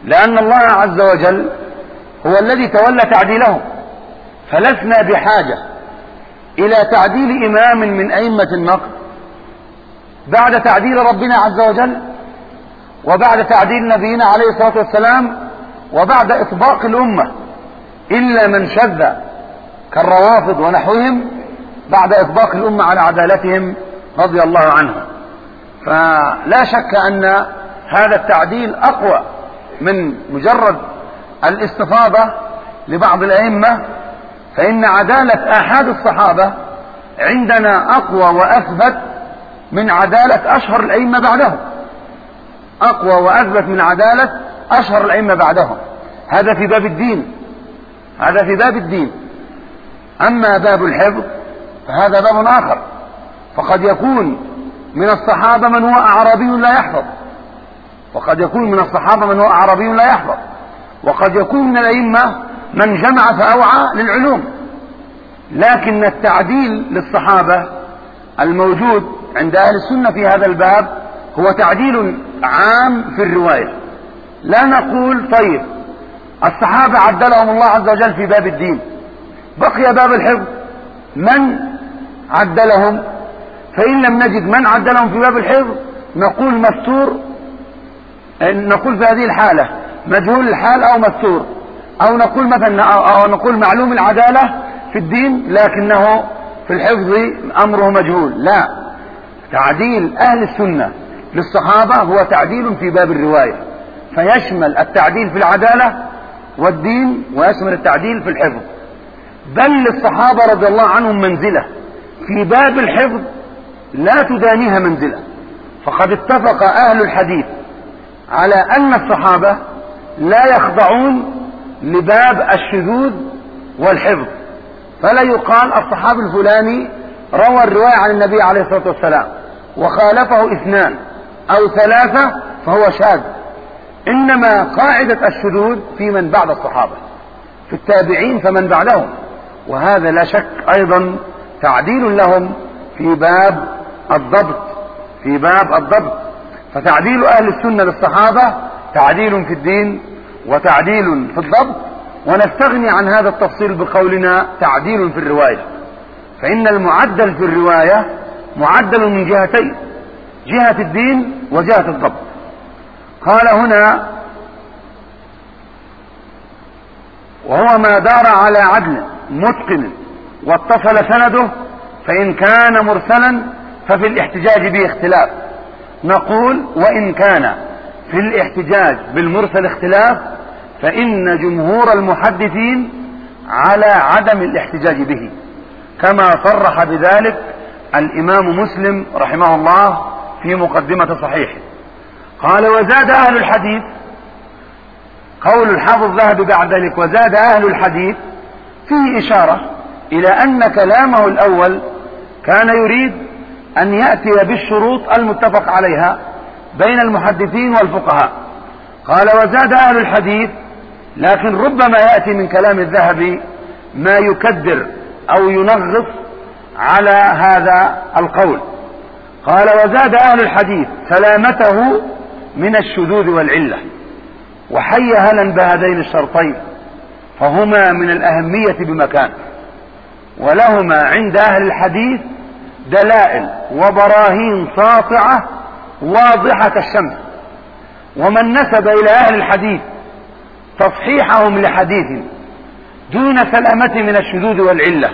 لأن الله عز وجل هو الذي تولى تعديلهم، فلسنا بحاجة إلى تعديل إمام من أئمة النقد بعد تعديل ربنا عز وجل، وبعد تعديل نبينا عليه الصلاة والسلام، وبعد إطباق الأمة، إلا من شذ كالروافض ونحوهم بعد إطباق الأمة على عدالتهم رضي الله عنهم. فلا شك أن هذا التعديل أقوى من مجرد الاستفاضة لبعض الأئمة، فإن عدالة آحاد الصحابة عندنا أقوى وأثبت من عدالة أشهر الأئمة بعدهم، أقوى وأثبت من عدالة أشهر الأئمة بعدهم. هذا في باب الدين، هذا في باب الدين. أما باب الحفظ فهذا باب آخر، فقد يكون من الصحابة من هو أعرابي لا يحفظ، وقد يكون من الصحابة من هو أعرابي لا يحفظ، وقد يكون من الأئمة من جمع فأوعى للعلوم. لكن التعديل للصحابة الموجود عند أهل السنة في هذا الباب هو تعديل عام في الرواية. لا نقول طيب الصحابة عدلهم الله عز وجل في باب الدين، بقي باب الحفظ من عدلهم؟ فإن لم نجد من عدلهم في باب الحفظ نقول مستور، نقول في هذه الحالة مجهول الحال أو مستور، أو نقول مثلا أو نقول معلوم العدالة في الدين لكنه في الحفظ أمره مجهول. لا، تعديل أهل السنة للصحابة هو تعديل في باب الرواية، فيشمل التعديل في العدالة والدين ويشمل التعديل في الحفظ. بل للصحابة رضي الله عنهم منزلة في باب الحفظ لا تدانيها منزلة، فقد اتفق أهل الحديث على أن الصحابة لا يخضعون لباب الشذوذ والحفظ، فلا يقال الصحابي الفلاني روى الرواية عن النبي عليه الصلاة والسلام وخالفه اثنان أو ثلاثة فهو شاذ، إنما قاعدة الشذوذ في من بعد الصحابة، في التابعين فمن بعدهم، وهذا لا شك أيضا تعديل لهم في باب الضبط، في باب الضبط. فتعديل أهل السنة للصحابة تعديل في الدين وتعديل في الضبط، ونستغني عن هذا التفصيل بقولنا تعديل في الرواية، فإن المعدل في الرواية معدل من جهتين، جهة الدين وجهة الضبط. قال هنا وهو ما دار على عدل متقن واتصل سنده، فإن كان مرسلا ففي الاحتجاج به اختلاف. نقول وإن كان في الاحتجاج بالمرسل اختلاف، فإن جمهور المحدثين على عدم الاحتجاج به، كما صرح بذلك الإمام مسلم رحمه الله في مقدمة صحيحه. قال وزاد أهل الحديث، قول الحافظ الذهبي بعد ذلك وزاد أهل الحديث فيه إشارة إلى أن كلامه الأول كان يريد أن يأتي بالشروط المتفق عليها بين المحدثين والفقهاء. قال وزاد أهل الحديث، لكن ربما يأتي من كلام الذهبي ما يكدر أو ينغص على هذا القول. قال وزاد أهل الحديث سلامته من الشذوذ والعلة، وحي هلا بهذين الشرطين، فهما من الأهمية بمكان، ولهما عند أهل الحديث دلائل وبراهين ساطعة واضحة كالشمس. ومن نسب إلى أهل الحديث تصحيحهم لحديث دون سلامته من الشذوذ والعلة،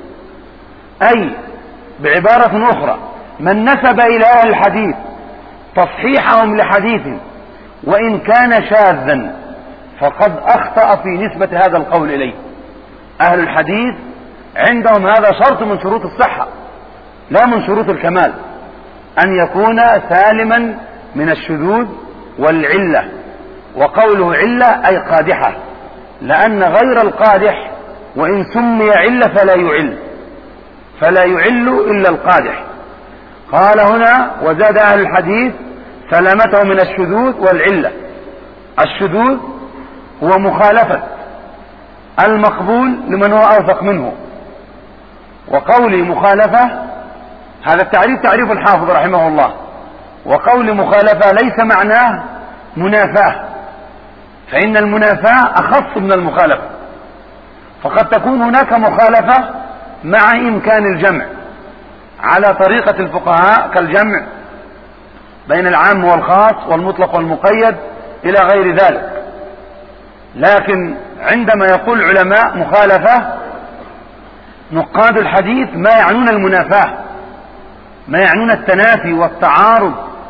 أي بعبارة أخرى من نسب إلى أهل الحديث تصحيحهم لحديث وإن كان شاذا فقد أخطأ في نسبة هذا القول إليه. أهل الحديث عندهم هذا شرط من شروط الصحة لا من شروط الكمال، أن يكون سالما من الشذوذ والعلة، وقوله علة أي قادحة، لأن غير القادح وإن سمي علة فلا يعل، فلا يعل إلا القادح. قال هنا وزاد أهل الحديث سلامته من الشذوذ والعلة. الشذوذ هو مخالفة المقبول لمن هو أوثق منه، وقول مخالفة هذا التعريف تعريف الحافظ رحمه الله، وقول مخالفة ليس معناه منافاة، فإن المنافاة أخف من المخالفة، فقد تكون هناك مخالفة مع إمكان الجمع على طريقة الفقهاء كالجمع بين العام والخاص والمطلق والمقيد إلى غير ذلك. لكن عندما يقول العلماء مخالفة، نقاد الحديث ما يعنون المنافاة، ما يعنون التنافي والتعارض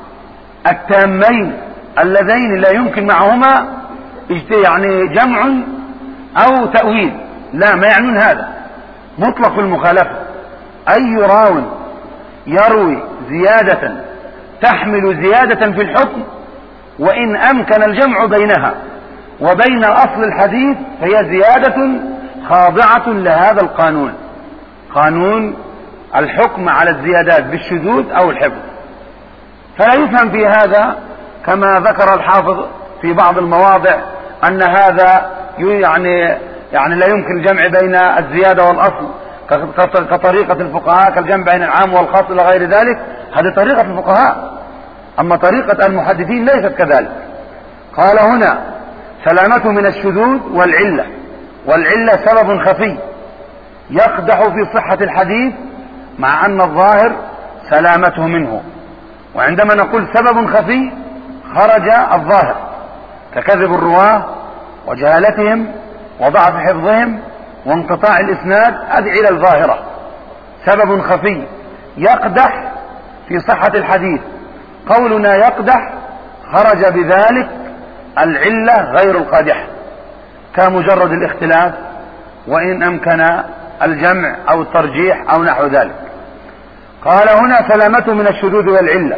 التامين اللذين لا يمكن معهما يعني جمع أو تأويل، لا، ما يعنون هذا. مطلق المخالفة أي راو يروي زيادة تحمل زيادة في الحكم، وإن أمكن الجمع بينها وبين أصل الحديث فهي زيادة خاضعة لهذا القانون، قانون الحكم على الزيادات بالشذوذ أو الحفظ. فلا يفهم في هذا كما ذكر الحافظ في بعض المواضع أن هذا يعني يعني لا يمكن الجمع بين الزيادة والأصل كطريقة الفقهاء كالجمع بين العام والخاص إلى غير ذلك. هذه طريقة الفقهاء، أما طريقة المحدثين ليست كذلك. قال هنا سلامته من الشذوذ والعلة، والعلة سبب خفي يقدح في صحة الحديث مع أن الظاهر سلامته منه. وعندما نقول سبب خفي خرج الظاهر ككذب الرواه وجهالتهم وضعف حفظهم وانقطاع الإسناد، هذه علل الظاهرة. سبب خفي يقدح في صحة الحديث، قولنا يقدح خرج بذلك العلة غير القادحة كمجرد الاختلاف وإن أمكن الجمع أو الترجيح أو نحو ذلك. قال هنا سلامته من الشذوذ والعلة،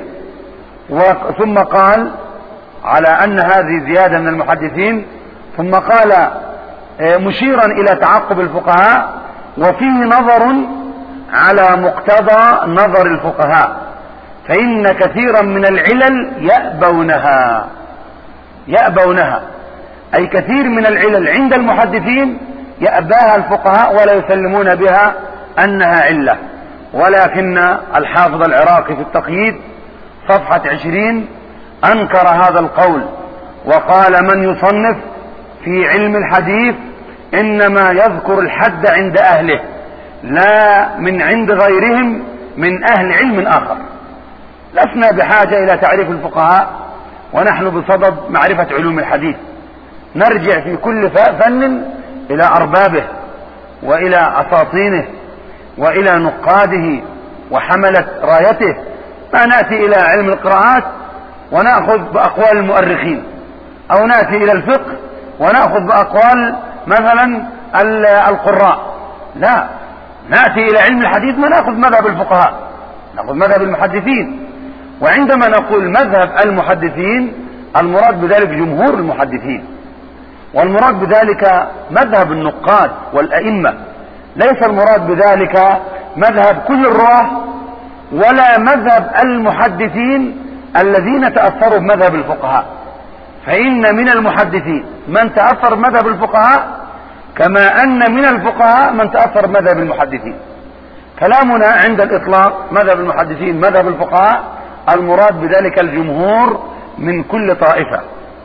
ثم قال على أن هذه زيادة من المحدثين، ثم قال مشيرا إلى تعقب الفقهاء وفيه نظر على مقتضى نظر الفقهاء، فإن كثيرا من العلل يأبونها يأبونها أي كثير من العلل عند المحدثين يأباها الفقهاء ولا يسلمون بها أنها علة. ولكن الحافظ العراقي في التقييد صفحة عشرين أنكر هذا القول وقال من يصنف في علم الحديث إنما يذكر الحد عند أهله لا من عند غيرهم من أهل علم آخر. لسنا بحاجة إلى تعريف الفقهاء ونحن بصدد معرفة علوم الحديث، نرجع في كل فن إلى أربابه وإلى أساطينه وإلى نقاده وحملة رايته، ما نأتي إلى علم القراءات ونأخذ بأقوال المؤرخين، أو نأتي إلى الفقه ونأخذ بأقوال مثلا القراء، لا، نأتي إلى علم الحديث ما نأخذ مذهب الفقهاء، نأخذ مذهب المحدثين. وعندما نقول مذهب المحدثين المراد بذلك جمهور المحدثين، والمراد بذلك مذهب النقاد والأئمة، ليس المراد بذلك مذهب كل الرواة ولا مذهب المحدثين الذين تأثروا بمذهب الفقهاء. فإن من المحدثين من تأثر بمذهب الفقهاء كما أن من الفقهاء من تأثر بمذهب المحدثين. كلامنا عند الإطلاق مذهب المحدثين مذهب الفقهاء، المراد بذلك الجمهور من كل طائفة.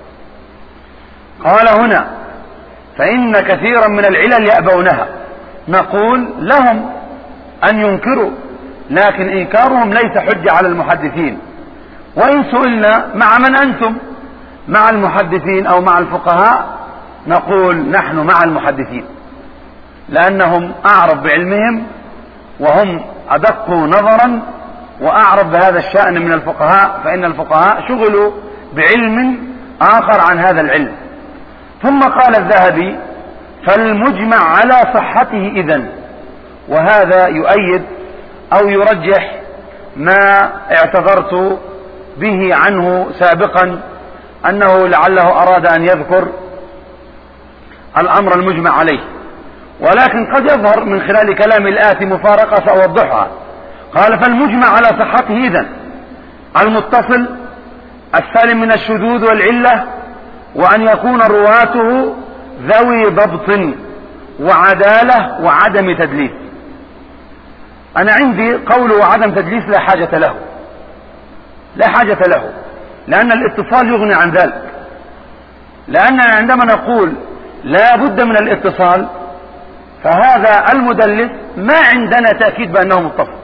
قال هنا فإن كثيرا من العلل يأبونها، نقول لهم أن ينكروا، لكن إنكارهم ليس حجة على المحدثين. وإن سئلنا مع من أنتم، مع المحدثين أو مع الفقهاء، نقول نحن مع المحدثين، لأنهم أعرف بعلمهم وهم أدق نظرا وأعرف بهذا الشأن من الفقهاء، فإن الفقهاء شغلوا بعلم آخر عن هذا العلم. ثم قال الذهبي فالمجمع على صحته إذن، وهذا يؤيد أو يرجح ما اعتذرت به عنه سابقا، أنه لعله أراد أن يذكر الأمر المجمع عليه، ولكن قد يظهر من خلال كلام الآتي مفارقة سأوضحها. قال فالمجمع على صحته إذن المتصل السالم من الشذوذ والعلة، وأن يكون رواته ذوي ضبط وعدالة وعدم تدليس. أنا عندي قوله وعدم تدليس لا حاجة له، لا حاجة له، لأن الاتصال يغني عن ذلك. لأننا عندما نقول لا بد من الاتصال فهذا المدلس ما عندنا تأكيد بأنه متصل.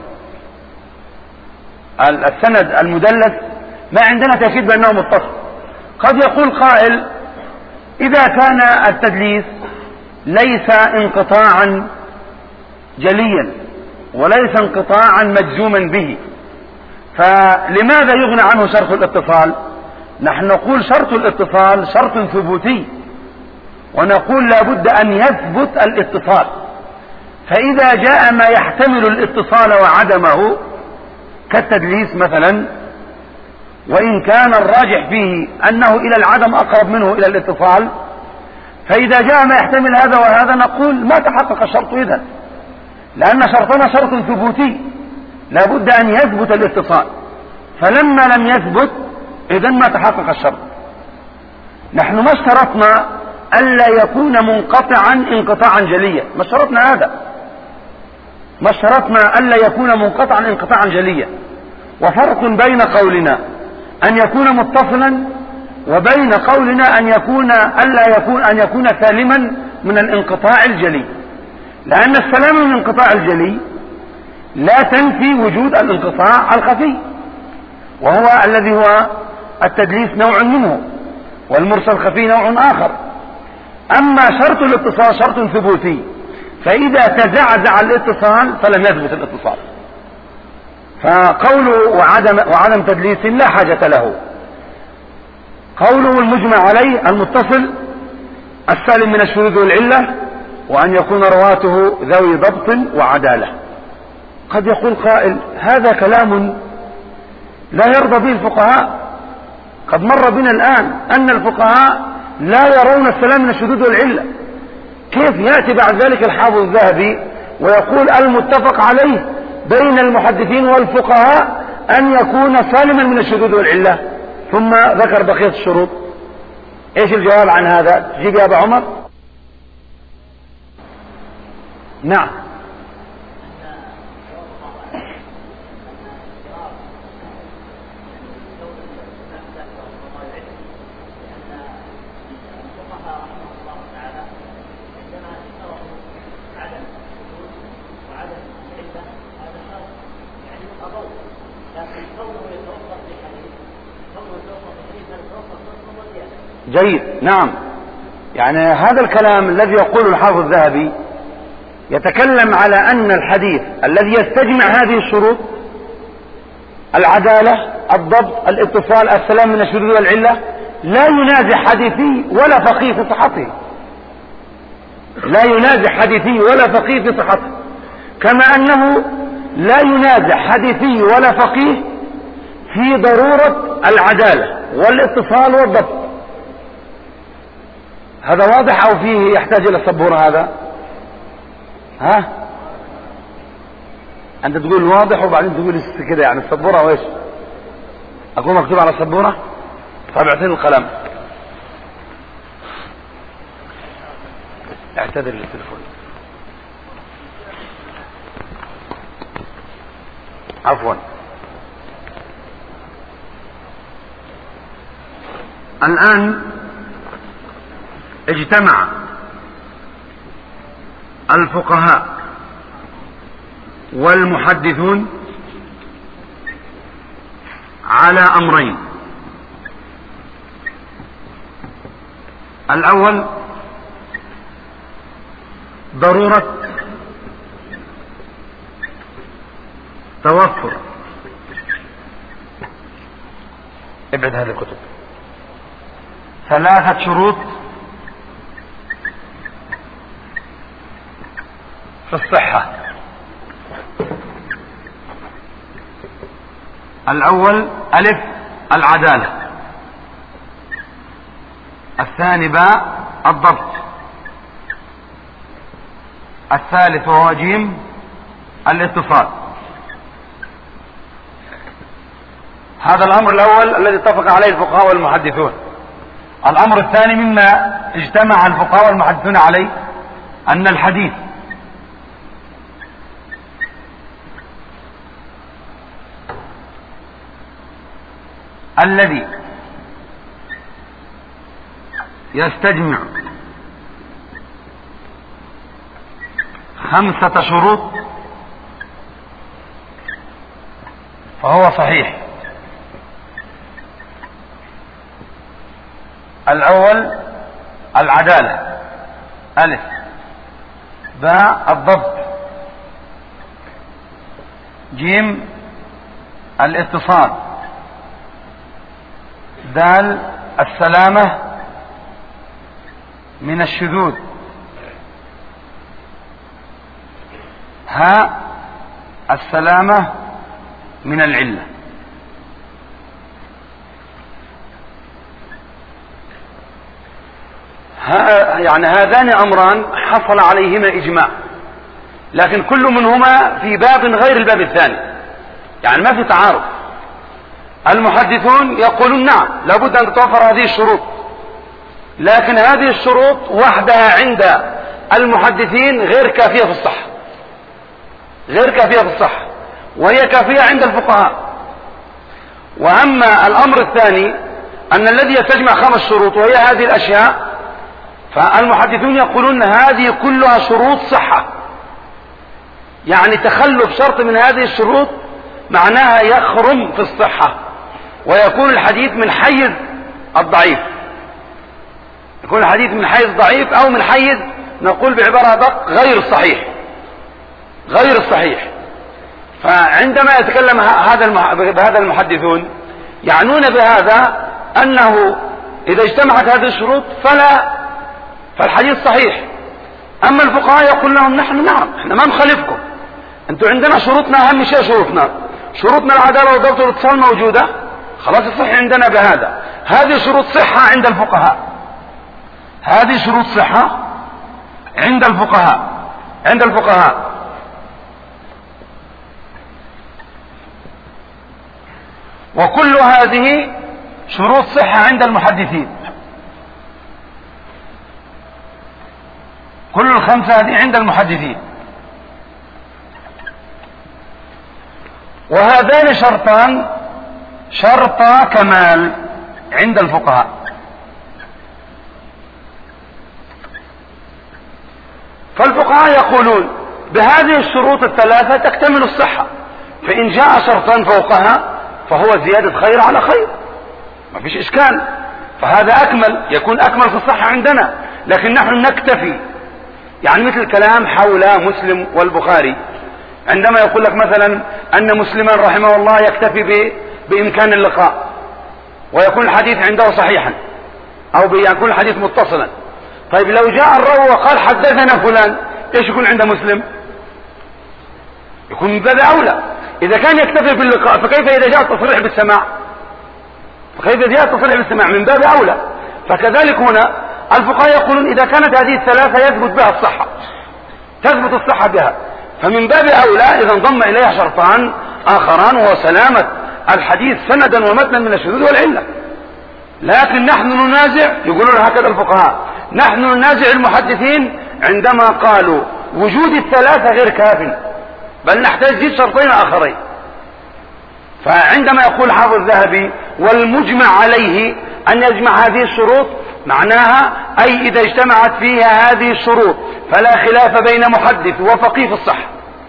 السند المدلس ما عندنا تأكيد بأنه متصل. قد يقول قائل إذا كان التدليس ليس انقطاعا جليا وليس انقطاعا مجزوما به فلماذا يغنى عنه شرط الاتصال؟ نحن نقول شرط الاتصال شرط ثبوتي، ونقول لا بد أن يثبت الاتصال. فإذا جاء ما يحتمل الاتصال وعدمه كالتدليس مثلا، وإن كان الراجح فيه أنه إلى العدم أقرب منه إلى الاتصال، فإذا جاء ما يحتمل هذا وهذا نقول ما تحقق الشرط إذن، لأن شرطنا شرط ثبوتي لا بد أن يثبت الاتصال. فلما لم يثبت إذن ما تحقق الشرط. نحن ما اشترطنا ألا يكون منقطعا انقطاعا جليا، ما اشترطنا هذا، ما اشترطنا ألا يكون منقطعا انقطاعا جليا. وفرق بين قولنا أن يكون متصلا وبين قولنا أن يكون ألا يكون أن يكون سالما من الانقطاع الجلي، لأن السلام من الانقطاع الجلي لا تنفي وجود الانقطاع الخفي، وهو الذي هو التدليس نوع منه والمرسل الخفي نوع آخر. أما شرط الاتصال شرط ثبوتي، فإذا تزعزع الاتصال فلم يثبت الاتصال. فقوله وعدم, وعدم تدليس لا حاجة له. قوله المجمع عليه المتصل السالم من الشذوذ والعلة، وأن يكون رواته ذوي ضبط وعدالة. قد يقول قائل هذا كلام لا يرضى به الفقهاء، قد مر بنا الآن أن الفقهاء لا يرون السلام من الشذوذ والعلة، كيف يأتي بعد ذلك الحافظ الذهبي ويقول المتفق عليه بين المحدثين والفقهاء أن يكون سالما من الشذوذ والعلة، ثم ذكر بقية الشروط؟ ايش الجواب عن هذا؟ تجيب يا أبا عمر؟ نعم. جيد، نعم. يعني هذا الكلام الذي يقوله الحافظ الذهبي يتكلم على أن الحديث الذي يستجمع هذه الشروط العدالة الضبط الاتصال السلام من الشذوذ والعلة لا ينازع حديثي ولا فقيه في صحته، لا ينازع حديثي ولا فقيه في صحته، كما أنه لا ينازع حديثي ولا فقيه في ضرورة العدالة والاتصال والضبط. هذا واضح أو فيه يحتاج إلى السبورة؟ هذا ها أنت تقول واضح وبعدين تقول كده، يعني السبورة وإيش؟ أكون مكتوب على السبورة؟ طيب اعتذر القلم، اعتذر للتليفون، عفوا. الآن اجتمع الفقهاء والمحدثون على أمرين: الأول ضرورة توفر، ابعد هذه الكتب، ثلاثة شروط في الصحة. الأول ألف العدالة، الثاني باء الضبط، الثالث وهو جيم الاتصال. هذا الأمر الأول الذي اتفق عليه الفقهاء والمحدثون. الأمر الثاني مما اجتمع الفقهاء والمحدثون عليه أن الحديث الذي يستجمع خمسة شروط فهو صحيح. الأول العدالة، ألف. باء الضبط، جيم الاتصال، دال السلامة من الشذوذ، هاء السلامة من العلة. ها يعني هذان أمران حصل عليهما إجماع، لكن كل منهما في باب غير الباب الثاني، يعني ما في تعارض. المحدثون يقولون نعم لابد أن تتوفر هذه الشروط، لكن هذه الشروط وحدها عند المحدثين غير كافية في الصحة، غير كافية في الصحة، وهي كافية عند الفقهاء. وأما الأمر الثاني أن الذي يستجمع خمس شروط وهي هذه الأشياء، فالمحدثون يقولون هذه كلها شروط صحة، يعني تخلف شرط من هذه الشروط معناها يخرم في الصحة، ويكون الحديث من حيز الضعيف، يكون الحديث من حيز ضعيف أو من حيز نقول بعبارة أدق غير الصحيح، غير الصحيح. فعندما يتكلم هذا المحدثون يعنون بهذا أنه إذا اجتمعت هذه الشروط فلا فالحديث صحيح. أما الفقهاء يقول لهم نحن نعم احنا ما نخالفكم، انتوا عندنا شروطنا أهم شيء شروطنا شروطنا العدالة والضبط والاتصال موجودة، خلاص الصحيح عندنا بهذا. هذه شروط صحة عند الفقهاء، هذه شروط صحة عند الفقهاء عند الفقهاء وكل هذه شروط صحة عند المحدثين، كل الخمسة هذه عند المحدثين. وهذان شرطان شرطا كمال عند الفقهاء. فالفقهاء يقولون بهذه الشروط الثلاثة تكتمل الصحة، فإن جاء شرطان فوقها فهو زيادة خير على خير، ما فيش إشكال، فهذا أكمل، يكون أكمل في الصحة عندنا. لكن نحن نكتفي، يعني مثل الكلام حول مسلم والبخاري، عندما يقول لك مثلا أن مسلما رحمه الله يكتفي بإمكان اللقاء ويكون الحديث عنده صحيحا أو يكون الحديث متصلا. طيب لو جاء الراوي وقال حدثنا فلان، ايش يكون عند مسلم؟ يكون من باب أولى. إذا كان يكتفي باللقاء فكيف إذا جاء التصريح بالسماع؟ فكيف إذا جاء التصريح بالسماع؟ من باب أولى. فكذلك هنا الفقهاء يقولون إذا كانت هذه الثلاثة يثبت بها الصحة، تثبت الصحة بها، فمن باب أولى إذا انضم إليها شرطان آخران وهو سلامة الحديث سندا ومتنا من الشذوذ والعلة. لكن نحن ننازع، يقولون هكذا الفقهاء، نحن ننازع المحدثين عندما قالوا وجود الثلاثة غير كاف، بل نحتاج زيد شرطين آخرين. فعندما يقول حافظ الذهبي والمجمع عليه أن يجمع هذه الشروط، معناها أي إذا اجتمعت فيها هذه الشروط فلا خلاف بين محدث وفقيه في الصحة.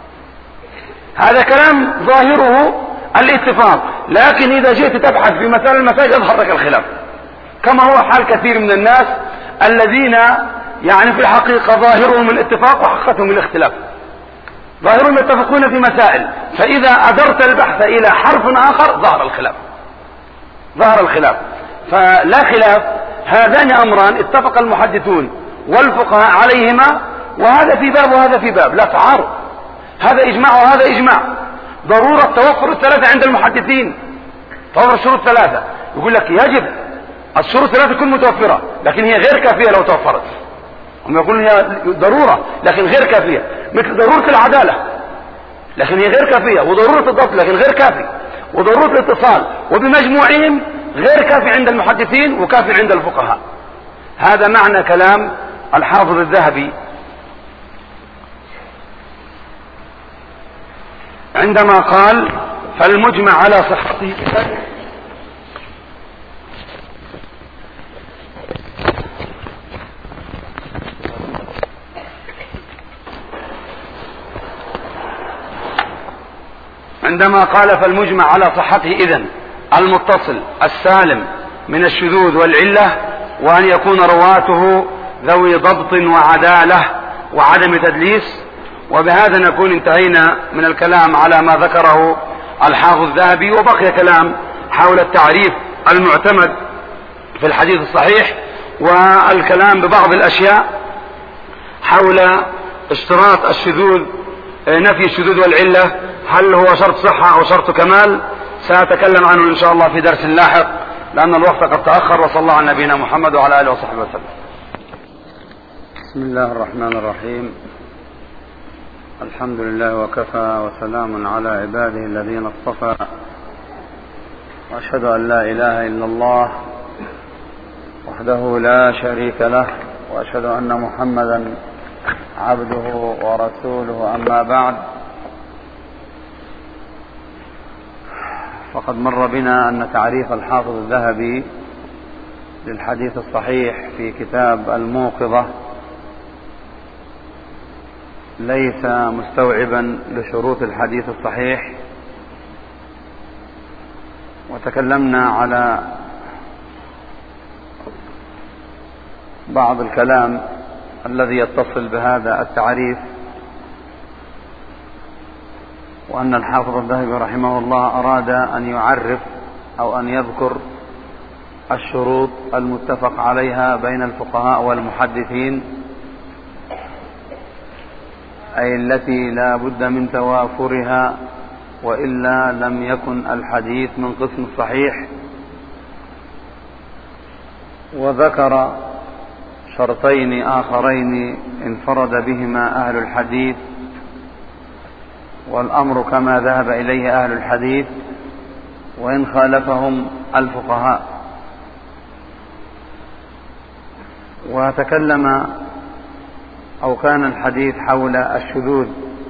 هذا كلام ظاهره الاتفاق، لكن إذا جئت تبحث في مسائل المساجد يظهر لك الخلاف، كما هو حال كثير من الناس الذين يعني في الحقيقة ظاهرهم الاتفاق وحقيقتهم الاختلاف. ظاهرهم يتفقون في مسائل، فإذا أدرت البحث إلى حرف آخر ظهر الخلاف ظهر الخلاف فلا خلاف. هذان أمران اتفق المحدثون والفقهاء عليهما، وهذا في باب وهذا في باب، لا تعارض، هذا إجماع وهذا إجماع. ضرورة توفر الثلاثة عند المحدثين، توفر الشروط الثلاثة، يقول لك يجب الشروط الثلاثة تكون متوفرة، لكن هي غير كافية لو توفرت. هم يقولون هي ضرورة لكن غير كافية، مثل ضرورة العدالة لكن هي غير كافية، وضرورة الضبط لكن غير كافي، وضرورة الاتصال، وبمجموعهم غير كافي عند المحدثين وكافي عند الفقهاء. هذا معنى كلام الحافظ الذهبي عندما قال فالمجمع على صحته عندما قال فالمجمع على صحته إذن المتصل السالم من الشذوذ والعلة، وأن يكون رواته ذوي ضبط وعدالة وعدم تدليس. وبهذا نكون انتهينا من الكلام على ما ذكره الحافظ الذهبي، وبقي كلام حول التعريف المعتمد في الحديث الصحيح، والكلام ببعض الأشياء حول اشتراط الشذوذ، نفي الشذوذ والعلة، هل هو شرط صحة أو شرط كمال؟ سأتكلم عنه إن شاء الله في درس لاحق لأن الوقت قد تأخر. وصلى الله على نبينا محمد وعلى آله وصحبه وسلم. بسم الله الرحمن الرحيم. الحمد لله وكفى، وسلام على عباده الذين اصطفى، وأشهد أن لا إله إلا الله وحده لا شريك له، وأشهد أن محمدا عبده ورسوله. أما بعد، فقد مر بنا أن تعريف الحافظ الذهبي للحديث الصحيح في كتاب الموقظة ليس مستوعبا لشروط الحديث الصحيح، وتكلمنا على بعض الكلام الذي يتصل بهذا التعريف، وأن الحافظ الذهبي رحمه الله أراد أن يعرف أو أن يذكر الشروط المتفق عليها بين الفقهاء والمحدثين، أي التي لا بد من توافرها وإلا لم يكن الحديث من قسم الصحيح. وذكر شرطين آخرين انفرد بهما أهل الحديث، والأمر كما ذهب إليه أهل الحديث وإن خالفهم الفقهاء. وتكلم أو كان الحديث حول الشذوذ،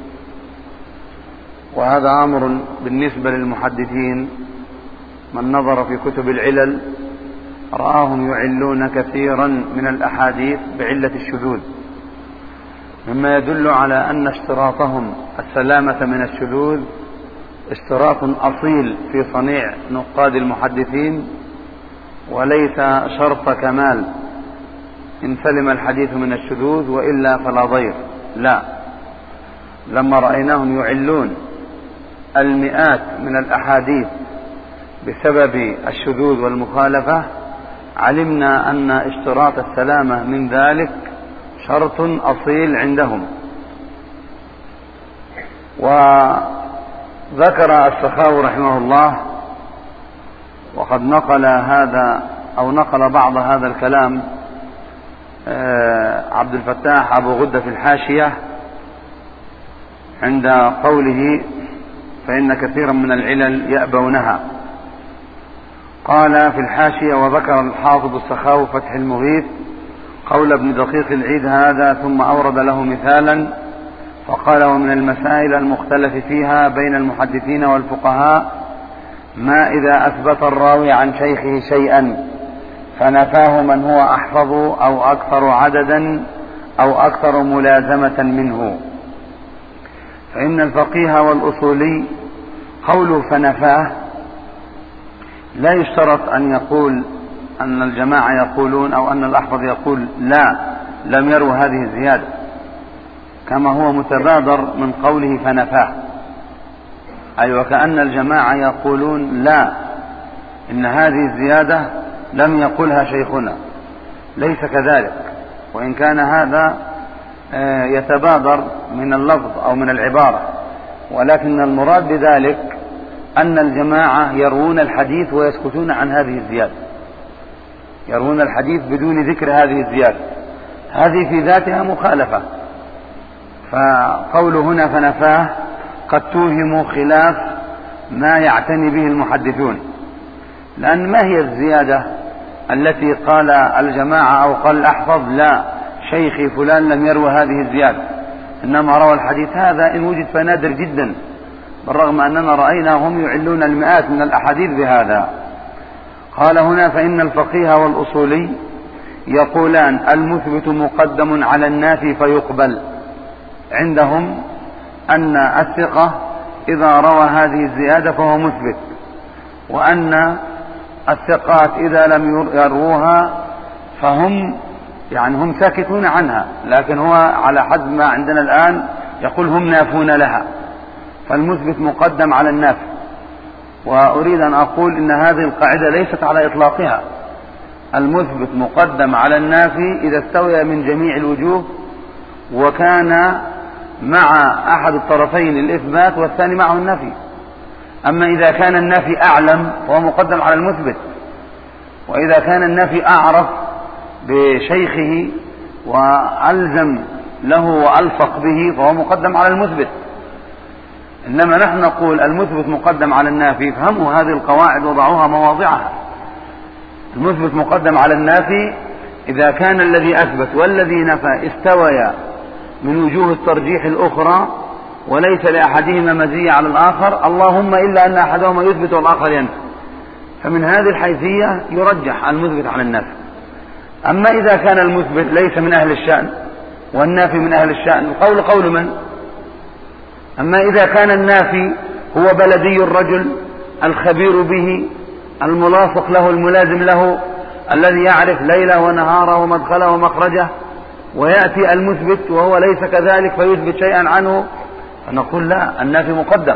وهذا أمر بالنسبة للمحدثين من نظر في كتب العلل رآهم يعلون كثيرا من الأحاديث بعلة الشذوذ، مما يدل على أن اشتراطهم السلامة من الشذوذ اشتراط أصيل في صنيع نقاد المحدثين، وليس شرط كمال إن سلم الحديث من الشذوذ وإلا فلا ضير. لا، لما رأيناهم يعلون المئات من الأحاديث بسبب الشذوذ والمخالفة علمنا أن اشتراط السلامة من ذلك شرط أصيل عندهم. وذكر السخاوي رحمه الله، وقد نقل هذا أو نقل بعض هذا الكلام عبد الفتاح أبو غدة في الحاشية عند قوله فإن كثيرا من العلل يأبونها. قال في الحاشية: وذكر الحافظ السخاوي فتح المغيث قول ابن دقيق العيد هذا، ثم أورد له مثالا فقال: ومن المسائل المختلف فيها بين المحدثين والفقهاء ما إذا أثبت الراوي عن شيخه شيئا فنفاه من هو أحفظ أو أكثر عددا أو أكثر ملازمة منه، فإن الفقيه والأصولي قوله فنفاه لا يشترط أن يقول أن الجماعة يقولون أو أن الأحفظ يقول لا لم يروا هذه الزيادة، كما هو متبادر من قوله فنفاه، أي وكأن الجماعة يقولون لا إن هذه الزيادة لم يقلها شيخنا. ليس كذلك، وإن كان هذا يتبادر من اللفظ أو من العبارة، ولكن المراد بذلك أن الجماعة يروون الحديث ويسكتون عن هذه الزيادة، يروون الحديث بدون ذكر هذه الزيادة، هذه في ذاتها مخالفة. فقول هنا فنفاه قد توهم خلاف ما يعتني به المحدثون، لأن ما هي الزيادة التي قال الجماعة أو قال الأحفظ لا شيخي فلان لم يروى هذه الزيادة، إنما روى الحديث هذا إن وجد فنادر جدا، بالرغم أننا رأيناهم يعلون المئات من الأحاديث بهذا. قال هنا فإن الفقيه والأصولي يقولان المثبت مقدم على النافي فيقبل، عندهم أن الثقة إذا روى هذه الزيادة فهو مثبت، وأن الثقات إذا لم يروها فهم يعني هم ساكتون عنها، لكن هو على حد ما عندنا الآن يقول هم نافون لها، فالمثبت مقدم على النافي. وأريد أن أقول إن هذه القاعدة ليست على إطلاقها، المثبت مقدم على النافي إذا استوى من جميع الوجوه وكان مع أحد الطرفين الإثبات والثاني معه النفي. أما إذا كان النافي أعلم فهو مقدم على المثبت، وإذا كان النافي أعرف بشيخه وألزم له وألصق به فهو مقدم على المثبت. إنما نحن نقول المثبت مقدم على النافي، فهموا هذه القواعد وضعوها مواضعها. المثبت مقدم على النافي إذا كان الذي أثبت والذي نفى استويا من وجوه الترجيح الأخرى وليس لأحدهما مزية على الآخر، اللهم إلا أن أحدهما يثبت والآخر ينفي، فمن هذه الحيثية يرجح المثبت على النافي. أما إذا كان المثبت ليس من أهل الشأن والنافي من أهل الشأن، القول قول من؟ أما إذا كان النافي هو بلدي الرجل الخبير به الملاصق له الملازم له الذي يعرف ليله ونهاره ومدخله ومخرجه، ويأتي المثبت وهو ليس كذلك فيثبت شيئا عنه، فنقول لا، النافي مقدم.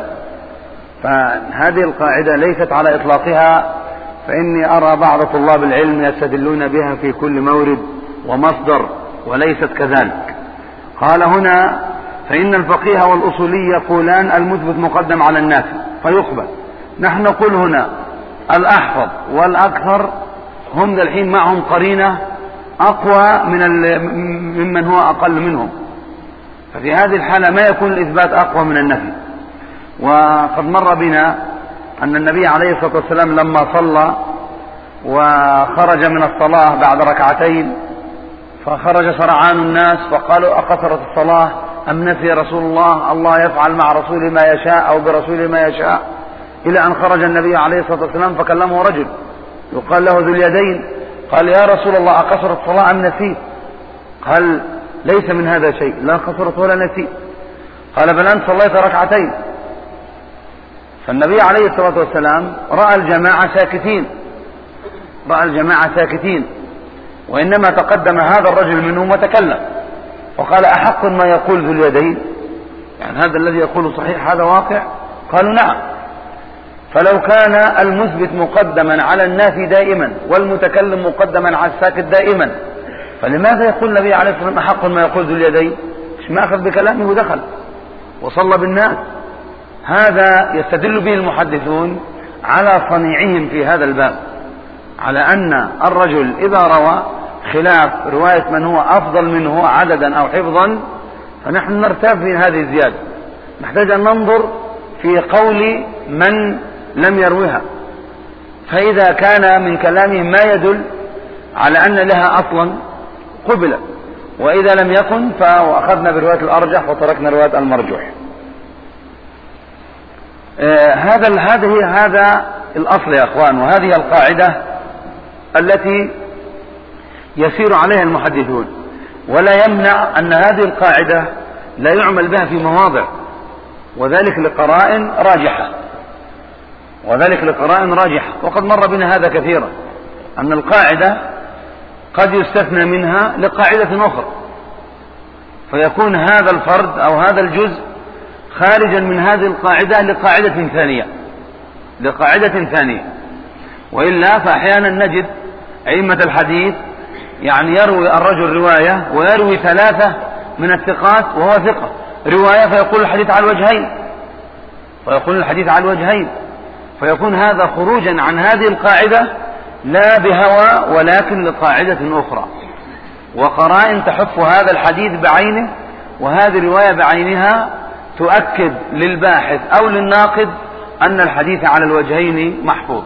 فهذه القاعدة ليست على إطلاقها، فإني أرى بعض طلاب العلم يستدلون بها في كل مورد ومصدر وليست كذلك. قال هنا فإن الفقيه والأصولي يقولان المثبت مقدم على النافي فيقبل. نحن نقول هنا الأحفظ والأكثر هم ذا الحين معهم قرينة أقوى من ممن هو أقل منهم، ففي هذه الحالة ما يكون الإثبات أقوى من النفي. وقد مر بنا أن النبي عليه الصلاة والسلام لما صلى وخرج من الصلاة بعد ركعتين فخرج سرعان الناس فقالوا أقصرت الصلاة أم نسي رسول الله؟ الله يفعل مع رسوله ما يشاء أو برسوله ما يشاء، إلى أن خرج النبي عليه الصلاة والسلام فكلمه رجل يقال له ذو اليدين، قال يا رسول الله أقصرت الصلاة أم نسيت؟ قال ليس من هذا شيء، لا قصرت ولا نسيت. قال بل أنت صليت ركعتين. فالنبي عليه الصلاة والسلام رأى الجماعة ساكتين، رأى الجماعة ساكتين، وإنما تقدم هذا الرجل منهم وتكلم وقال أحق ما يقول ذو اليدين؟ يعني هذا الذي يقول صحيح، هذا واقع؟ قالوا نعم. فلو كان المثبت مقدما على النافي دائما والمتكلم مقدما على الساكت دائما، فلماذا يقول النبي عليه الصلاة والسلام أحق ما يقول ذو اليدين؟ مش ما أخذ بكلامه ودخل وصلى بالناس. هذا يستدل به المحدثون على صنيعهم في هذا الباب، على أن الرجل إذا روى خلاف رواية من هو أفضل منه عددا أو حفظا فنحن نرتاب في هذه الزيادة، نحتاج أن ننظر في قول من لم يروها، فإذا كان من كلامهم ما يدل على أن لها أصلا قبل، وإذا لم يكن فأخذنا برواية الأرجح وتركنا رواية المرجوح. آه هذا هذه هذا الأصل يا أخوان، وهذه القاعدة التي يسير عليها المحدثون، ولا يمنع أن هذه القاعدة لا يعمل بها في مواضع، وذلك لقرائن راجحة وذلك لقرائن راجحة وقد مر بنا هذا كثيرا، أن القاعدة قد يستثنى منها لقاعدة أخرى، فيكون هذا الفرد أو هذا الجزء خارجا من هذه القاعدة لقاعدة ثانية لقاعدة ثانية وإلا فأحيانا نجد أئمة الحديث يعني يروي الرجل رواية ويروي ثلاثة من الثقات وهو ثقة رواية فيقول الحديث على الوجهين فيقول الحديث على الوجهين فيكون هذا خروجا عن هذه القاعدة لا بهوى ولكن لقاعدة أخرى، وقرائن تحف هذا الحديث بعينه وهذه الرواية بعينها تؤكد للباحث أو للناقد أن الحديث على الوجهين محفوظ.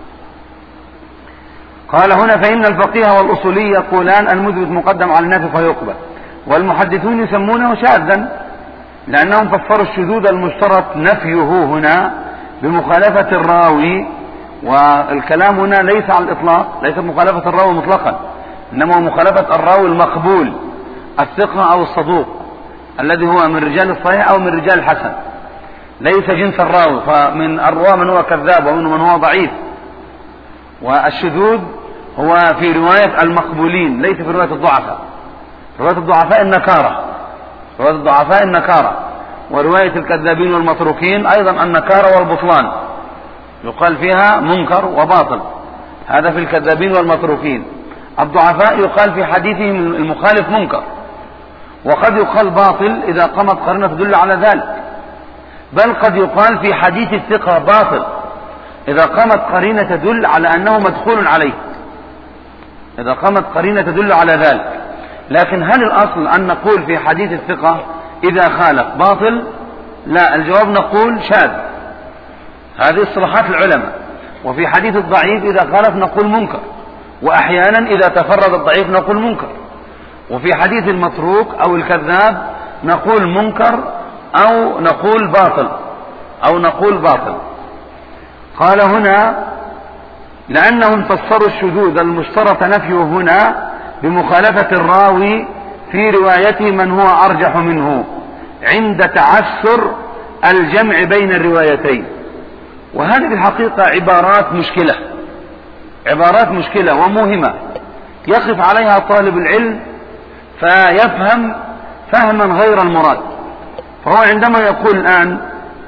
قال هنا فإن الفقيه والأصولي يقولان المثبت مقدم على النافي فيقبل، والمحدثون يسمونه شاذا لأنهم فسروا الشذوذ المشترط نفيه هنا بمخالفة الراوي، والكلام هنا ليس على الإطلاق، ليس مخالفة الراوي مطلقا، إنما مخالفة الراوي المقبول الثقة أو الصدوق الذي هو من رجال الصحيح أو من رجال الحسن. ليس جنس الراوي، فمن الرواة من هو كذاب ومن من هو ضعيف. والشذوذ هو في رواية المقبولين ليس في رواية الضعفاء. رواية الضعفاء النكارة، رواية الضعفاء النكارة، ورواية الكذابين والمتروكين أيضا النكارة والبطلان، يقال فيها منكر وباطل، هذا في الكذابين والمتروكين. الضعفاء يقال في حديثهم المخالف منكر، وقد يقال باطل إذا قامت قرينة تدل على ذلك، بل قد يقال في حديث الثقة باطل إذا قامت قرينة تدل على أنه مدخول عليه، إذا قامت قرينة تدل على ذلك. لكن هل الأصل أن نقول في حديث الثقة إذا خالف باطل؟ لا، الجواب نقول شاذ، هذه اصطلاحات العلماء. وفي حديث الضعيف إذا خالف نقول منكر، وأحيانا إذا تفرد الضعيف نقول منكر. وفي حديث المتروك أو الكذاب نقول منكر أو نقول باطل أو نقول باطل. قال هنا لأنهم فسروا الشذوذ المشترط نفيه هنا بمخالفة الراوي في روايته من هو أرجح منه عند تعسر الجمع بين الروايتين. وهذه في الحقيقة عبارات مشكلة، عبارات مشكلة ومهمة يقف عليها طالب العلم فيفهم فهما غير المراد. فهو عندما يقول الآن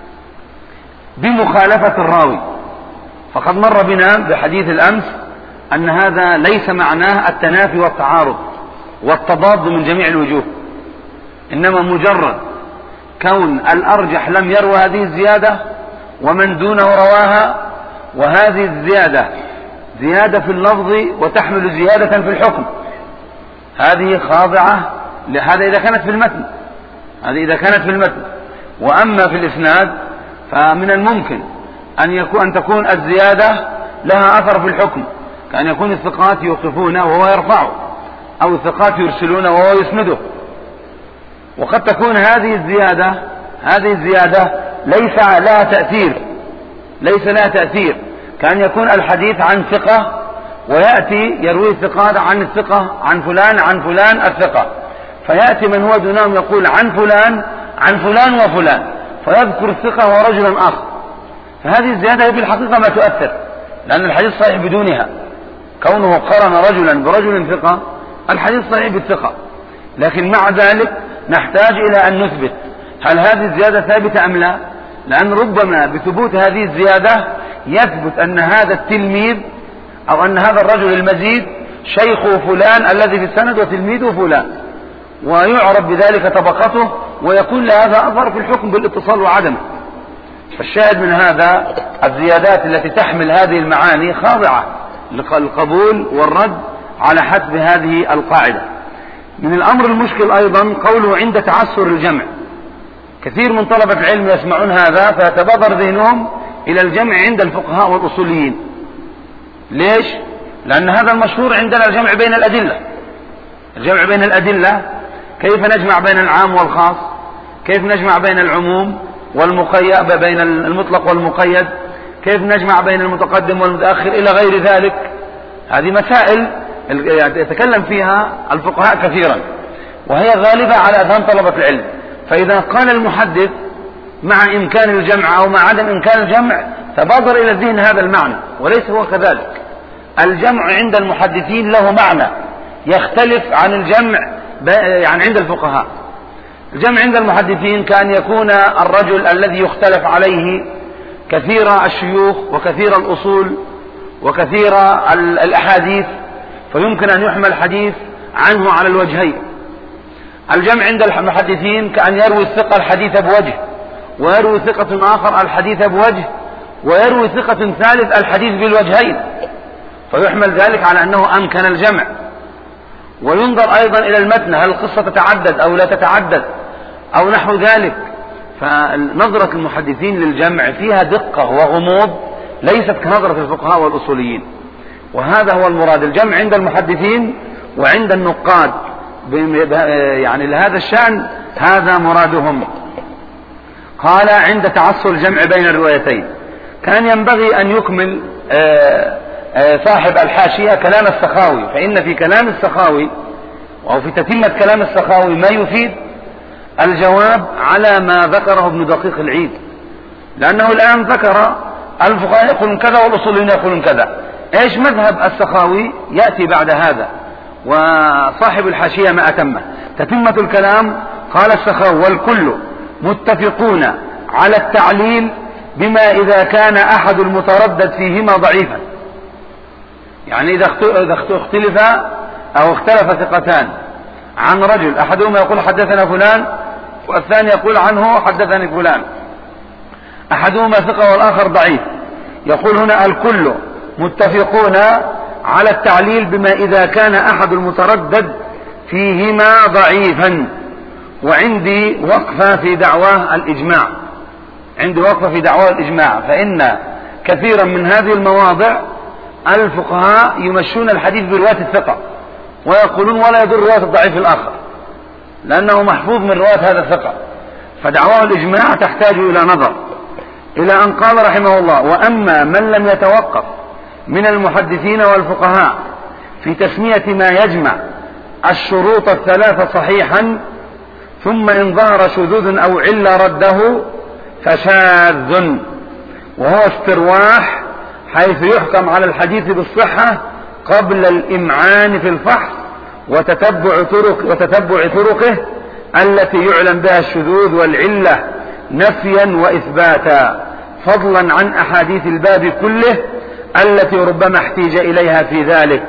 بمخالفة الراوي، فقد مر بنا بحديث الأمس أن هذا ليس معناه التنافي والتعارض والتضاد من جميع الوجوه، إنما مجرد كون الأرجح لم يروى هذه الزيادة ومن دونه رواها، وهذه الزيادة زيادة في اللفظ وتحمل زيادة في الحكم، هذه خاضعة لهذا إذا كانت في المتن، هذه إذا كانت في المتن. وأما في الإسناد فمن الممكن أن يكون أن تكون الزيادة لها أثر في الحكم، كأن يكون الثقات يوقفونه وهو يرفعه، أو الثقات يرسلونه وهو يسنده. وقد تكون هذه الزيادة هذه الزيادة ليس لها تأثير، ليس لها تأثير، كأن يكون الحديث عن ثقة ويأتي يروي الثقات عن الثقة عن فلان عن فلان الثقة، فيأتي من هو دونهم يقول عن فلان عن فلان وفلان، فيذكر الثقة ورجلا آخر. فهذه الزيادة في الحقيقة ما تؤثر، لأن الحديث صحيح بدونها، كونه قرن رجلا برجل ثقة الحديث صحيح بالثقة. لكن مع ذلك نحتاج إلى أن نثبت هل هذه الزيادة ثابتة أم لا، لأن ربما بثبوت هذه الزيادة يثبت أن هذا التلميذ أو أن هذا الرجل المزيد شيخ فلان الذي في السند وتلميذه فلان، ويعرف بذلك طبقته، ويكون لهذا أثر في الحكم بالاتصال وعدمه. فالشاهد من هذا الزيادات التي تحمل هذه المعاني خاضعة للقبول والرد على حسب هذه القاعدة. من الأمر المشكل أيضا قوله عند تعسر الجمع. كثير من طلبة العلم يسمعون هذا فيتبادر ذهنهم إلى الجمع عند الفقهاء والأصوليين. ليش؟ لأن هذا المشهور عندنا الجمع بين الأدلة، الجمع بين الأدلة. كيف نجمع بين العام والخاص؟ كيف نجمع بين العموم والمقيد، بين المطلق والمقيد؟ كيف نجمع بين المتقدم والمتأخر إلى غير ذلك؟ هذه مسائل يتكلم فيها الفقهاء كثيرا، وهي غالبة على أذهان طلبة العلم. فإذا قال المحدث مع إمكان الجمع أو مع عدم إمكان الجمع تبادر إلى الذهن هذا المعنى، وليس هو كذلك. الجمع عند المحدثين له معنى يختلف عن الجمع يعني عند الفقهاء. الجمع عند المحدثين كأن يكون الرجل الذي يختلف عليه كثير الشيوخ وكثير الأصول وكثير الأحاديث، فيمكن أن يحمل حديث عنه على الوجهين. الجمع عند المحدثين كأن يروي الثقة الحديث بوجه، ويروي ثقة آخر الحديث بوجه، ويروي ثقة ثالث الحديث بالوجهين، فيحمل ذلك على أنه أمكن الجمع. وينظر أيضا إلى المتن، هل القصة تتعدد أو لا تتعدد أو نحو ذلك. فنظرة المحدثين للجمع فيها دقة وغموض ليست كنظرة الفقهاء والأصوليين، وهذا هو المراد. الجمع عند المحدثين وعند النقاد يعني لهذا الشأن هذا مرادهم. قال عند تعسر الجمع بين الروايتين. كان ينبغي أن يكمل صاحب الحاشية كلام السخاوي، فإن في كلام السخاوي أو في تتمة كلام السخاوي ما يفيد الجواب على ما ذكره ابن دقيق العيد، لأنه الآن ذكر الفقهاء يقولون كذا والأصوليين يقولون كذا. إيش مذهب السخاوي يأتي بعد هذا، وصاحب الحاشية ما أتمه. تتمة الكلام قال السخاوي: والكل متفقون على التعليل بما إذا كان أحد المتردد فيهما ضعيفا. يعني إذا اختلف أو اختلف ثقتان عن رجل، أحدهما يقول حدثنا فلان والثاني يقول عنه حدثني فلان، أحدهما ثقة والآخر ضعيف، يقول هنا: الكل متفقون على التعليل بما إذا كان أحد المتردد فيهما ضعيفا. وعندي وقفة في دعواه الإجماع، عندي وقفة في دعواه الإجماع، فإن كثيرا من هذه المواضع الفقهاء يمشون الحديث برواية الثقة ويقولون ولا يضر رواية الضعيف الآخر لأنه محفوظ من رواية هذا الثقة. فدعواه الإجماع تحتاج إلى نظر، إلى أن قال رحمه الله: وأما من لم يتوقف من المحدثين والفقهاء في تسمية ما يجمع الشروط الثلاثة صحيحا، ثم إن ظهر شذوذ أو علة رده فشاذ، وهو استرواح، حيث يحكم على الحديث بالصحة قبل الإمعان في الفحص وتتبع طرق وتتبع طرقه التي يعلم بها الشذوذ والعلة نفيا وإثباتا، فضلا عن أحاديث الباب كله التي ربما احتيج إليها في ذلك،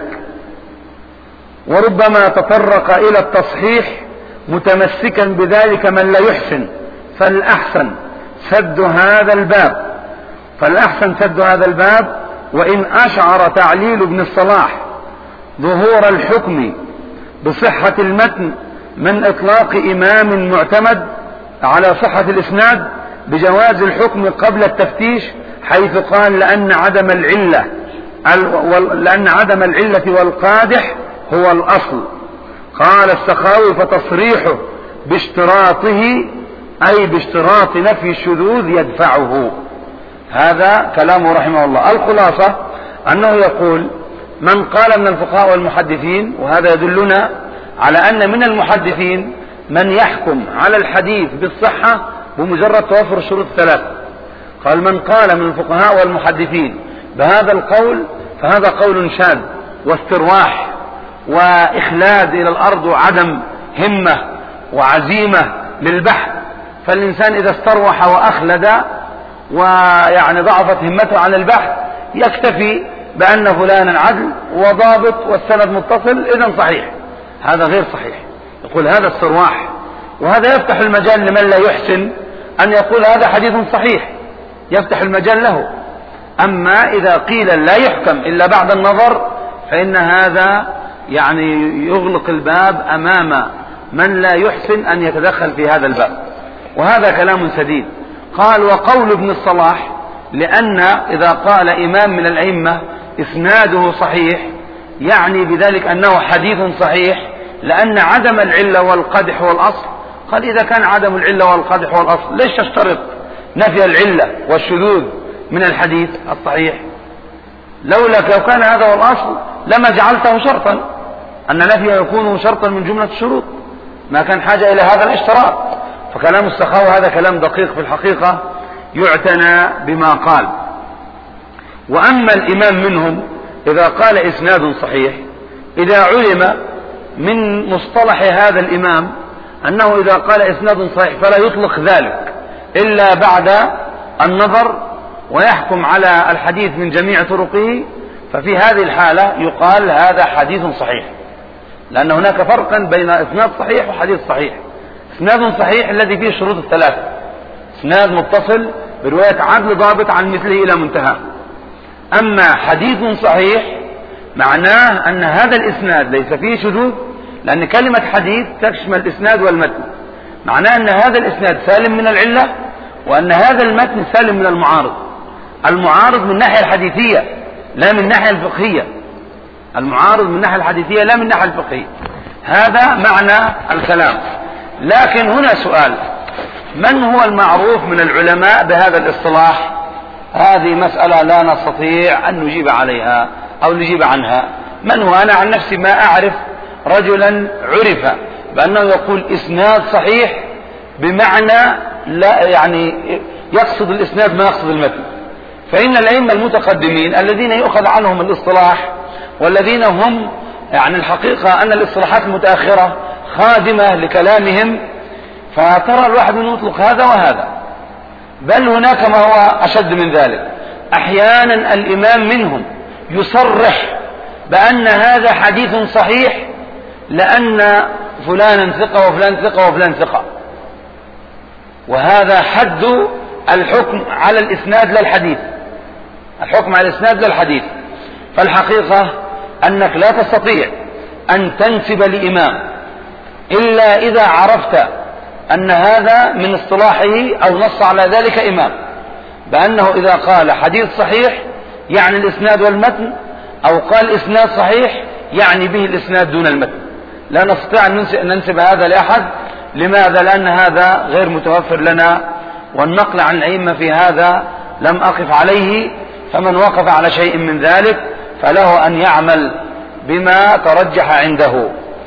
وربما تطرق إلى التصحيح متمسكا بذلك من لا يحسن. فالأحسن سد هذا الباب فالأحسن سد هذا الباب وإن أشعر تعليل ابن الصلاح ظهور الحكم بصحة المتن من إطلاق إمام معتمد على صحة الإسناد بجواز الحكم قبل التفتيش، حيث قال: لأن عدم العلة لأن عدم العلة والقادح هو الأصل. قال السخاوي: فتصريحه باشتراطه أي باشتراط نفي الشذوذ يدفعه. هذا كلامه رحمه الله. الخلاصة أنه يقول: من قال من الفقهاء والمحدثين، وهذا يدلنا على أن من المحدثين من يحكم على الحديث بالصحة بمجرد توفر الشروط الثلاثة. قال: من قال من الفقهاء والمحدثين بهذا القول فهذا قول شاذ واسترواح وإخلاد إلى الأرض وعدم همة وعزيمة للبحث. فالإنسان إذا استروح وأخلد ويعني ضعفت همته عن البحث يكتفي بأن فلانا عدل وضابط والسند متصل، إذن صحيح. هذا غير صحيح. يقول هذا استرواح، وهذا يفتح المجال لمن لا يحسن أن يقول هذا حديث صحيح، يفتح المجال له. أما إذا قيل لا يحكم إلا بعد النظر فإن هذا يعني يغلق الباب أمام من لا يحسن أن يتدخل في هذا الباب، وهذا كلام سديد. قال: وقول ابن الصلاح، لأن إذا قال إمام من الأئمة إسناده صحيح يعني بذلك أنه حديث صحيح، لأن عدم العلة والقدح والأصل. قال: إذا كان عدم العلة والقدح والأصل ليش تشترط نفي العلة والشذوذ من الحديث الصحيح؟ لولا لو كان هذا هو الأصل لما جعلته شرطا، أن نفيه يكون شرطا من جملة الشروط، ما كان حاجة إلى هذا الاشتراط. فكلام السخاوي هذا كلام دقيق في الحقيقة يعتنى بما قال. وأما الإمام منهم إذا قال إسناد صحيح، إذا علم من مصطلح هذا الإمام أنه إذا قال إسناد صحيح فلا يطلق ذلك إلا بعد النظر ويحكم على الحديث من جميع طرقه، ففي هذه الحالة يقال هذا حديث صحيح، لأن هناك فرقا بين إسناد صحيح وحديث صحيح. إسناد صحيح الذي فيه الشروط الثلاثة، إسناد متصل برواية عدل ضابط عن مثله إلى منتهى. أما حديث صحيح معناه أن هذا الإسناد ليس فيه شذوذ، لأن كلمة حديث تشمل الإسناد والمتن، معناه أن هذا الإسناد سالم من العلة، وأن هذا المتن سالم من المعارض. المعارض من الناحية الحديثية لا من الناحية الفقهية، المعارض من الناحية الحديثية لا من الناحية الفقهية. هذا معنى الكلام. لكن هنا سؤال: من هو المعروف من العلماء بهذا الاصطلاح؟ هذه مسألة لا نستطيع أن نجيب عليها أو نجيب عنها. من هو؟ أنا عن نفسي ما أعرف رجلا عرف بأنه يقول إسناد صحيح بمعنى لا يعني يقصد الإسناد ما يقصد المتن. فإن الأئمة المتقدمين الذين يؤخذ عنهم الاصطلاح والذين هم يعني الحقيقة أن الاصطلاحات المتأخرة خادمة لكلامهم، فترى الواحد من يطلق هذا وهذا، بل هناك ما هو أشد من ذلك. أحيانا الإمام منهم يصرح بأن هذا حديث صحيح لأن فلانا ثقة وفلان ثقة وفلان ثقة، وهذا حد الحكم على الإسناد للحديث، الحكم على الإسناد للحديث. فالحقيقة أنك لا تستطيع أن تنسب لإمام إلا إذا عرفت أن هذا من اصطلاحه أو نص على ذلك إمام، بأنه إذا قال حديث صحيح يعني الإسناد والمتن، أو قال إسناد صحيح يعني به الإسناد دون المتن. لا نستطيع أن ننسب هذا لأحد. لماذا؟ لأن هذا غير متوفر لنا، والنقل عن الأئمة في هذا لم أقف عليه، فمن وقف على شيء من ذلك فله أن يعمل بما ترجح عنده.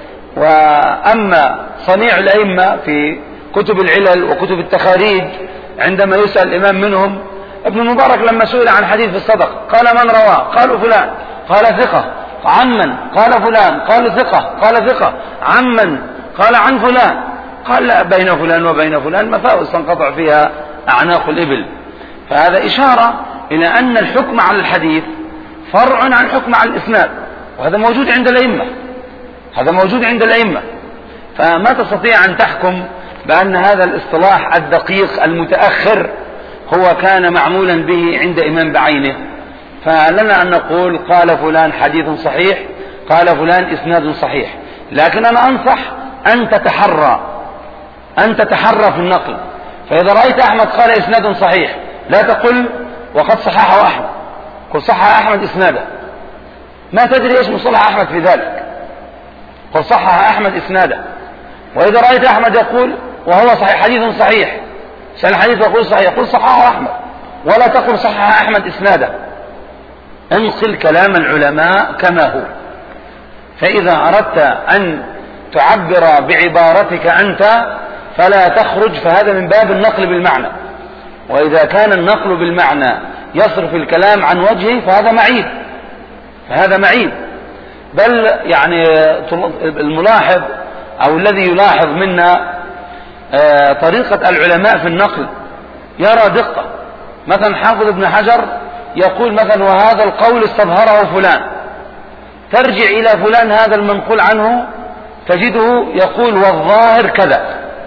وأما صنيع الأئمة في كتب العلل وكتب التخاريج عندما يسأل الإمام منهم، ابن المبارك لما سئل عن حديث في الصدق قال من رواه؟ قالوا فلان، قال ثقة. عمن؟ قال فلان، قال ثقة، قال ثقة. عمن؟ قال عن فلان. قال لا، بين فلان وبين فلان مفاوز تنقطع فيها أعناق الإبل. فهذا إشارة إلى أن الحكم على الحديث فرع عن الحكم على الإسناد، وهذا موجود عند الأئمة، هذا موجود عند الأئمة. فما تستطيع أن تحكم بأن هذا الاصطلاح الدقيق المتأخر هو كان معمولا به عند إمام بعينه. فلنا أن نقول قال فلان حديث صحيح، قال فلان إسناد صحيح، لكن أنا أنصح أن تتحرى أن تتحرى في النقل. فإذا رأيت أحمد قال إسناد صحيح لا تقل وقد صححه أحمد، قل صحح أحمد إسناده، ما تدري إيش مصطلح أحمد في ذلك، قل صحح أحمد إسناده. وإذا رأيت أحمد يقول وهو صحيح حديث صحيح، سأل الحديث يقول صحيح، قل صححه أحمد، ولا تقل صحح أحمد إسناده. انقل كلام العلماء كما هو. فإذا أردت أن تعبر بعبارتك أنت فلا تخرج، فهذا من باب النقل بالمعنى. وإذا كان النقل بالمعنى يصرف الكلام عن وجهه فهذا معيب، فهذا معيب. بل يعني الملاحظ أو الذي يلاحظ منا طريقة العلماء في النقل يرى دقة. مثلا حافظ ابن حجر يقول مثلا وهذا القول استظهره فلان، ترجع إلى فلان هذا المنقول عنه تجده يقول والظاهر كذا،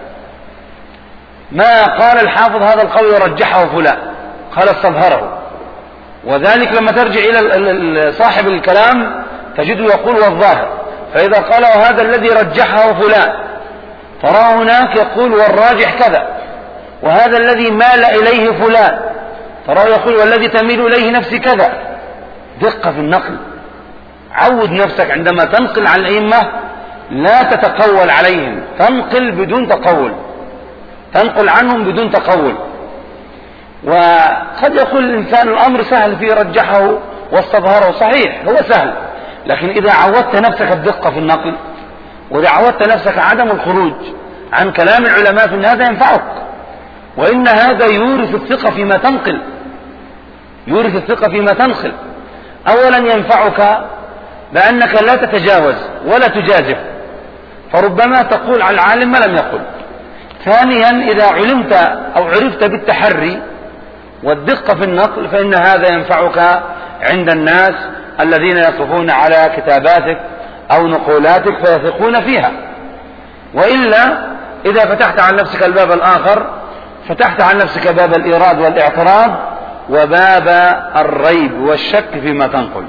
ما قال الحافظ هذا القول رجحه فلان، قال استظهره. وذلك لما ترجع إلى صاحب الكلام تجده يقول والظاهر. فإذا قال وهذا الذي رجحه فلان، ترى هناك يقول والراجح كذا، وهذا الذي مال إليه فلان، ترى يقول والذي تميل إليه نفسي كذا. دقة في النقل. عود نفسك عندما تنقل عن الأئمة لا تتقول عليهم، تنقل بدون تقول، تنقل عنهم بدون تقول. وقد يقول الإنسان الأمر سهل فيه رجحه واستظهره، صحيح هو سهل، لكن إذا عودت نفسك الدقة في النقل، وإذا عودت نفسك عدم الخروج عن كلام العلماء فإن هذا ينفعك، وإن هذا يورث الثقة فيما تنقل، يورث الثقة فيما تنقل. أولا ينفعك بأنك لا تتجاوز ولا تجازف، فربما تقول على العالم ما لم يقل. ثانيا إذا علمت أو عرفت بالتحري والدقة في النقل فإن هذا ينفعك عند الناس الذين يصفون على كتاباتك أو نقولاتك فيثقون فيها. وإلا إذا فتحت عن نفسك الباب الآخر فتحت عن نفسك باب الإيراد والإعتراض وباب الريب والشك فيما تنقل.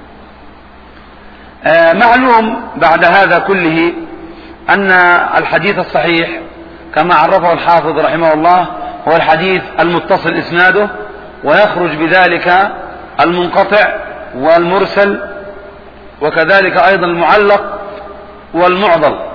آه معلوم بعد هذا كله أن الحديث الصحيح كما عرفه الحافظ رحمه الله هو الحديث المتصل إسناده، ويخرج بذلك المنقطع والمرسل، وكذلك أيضا المعلق والمعضل.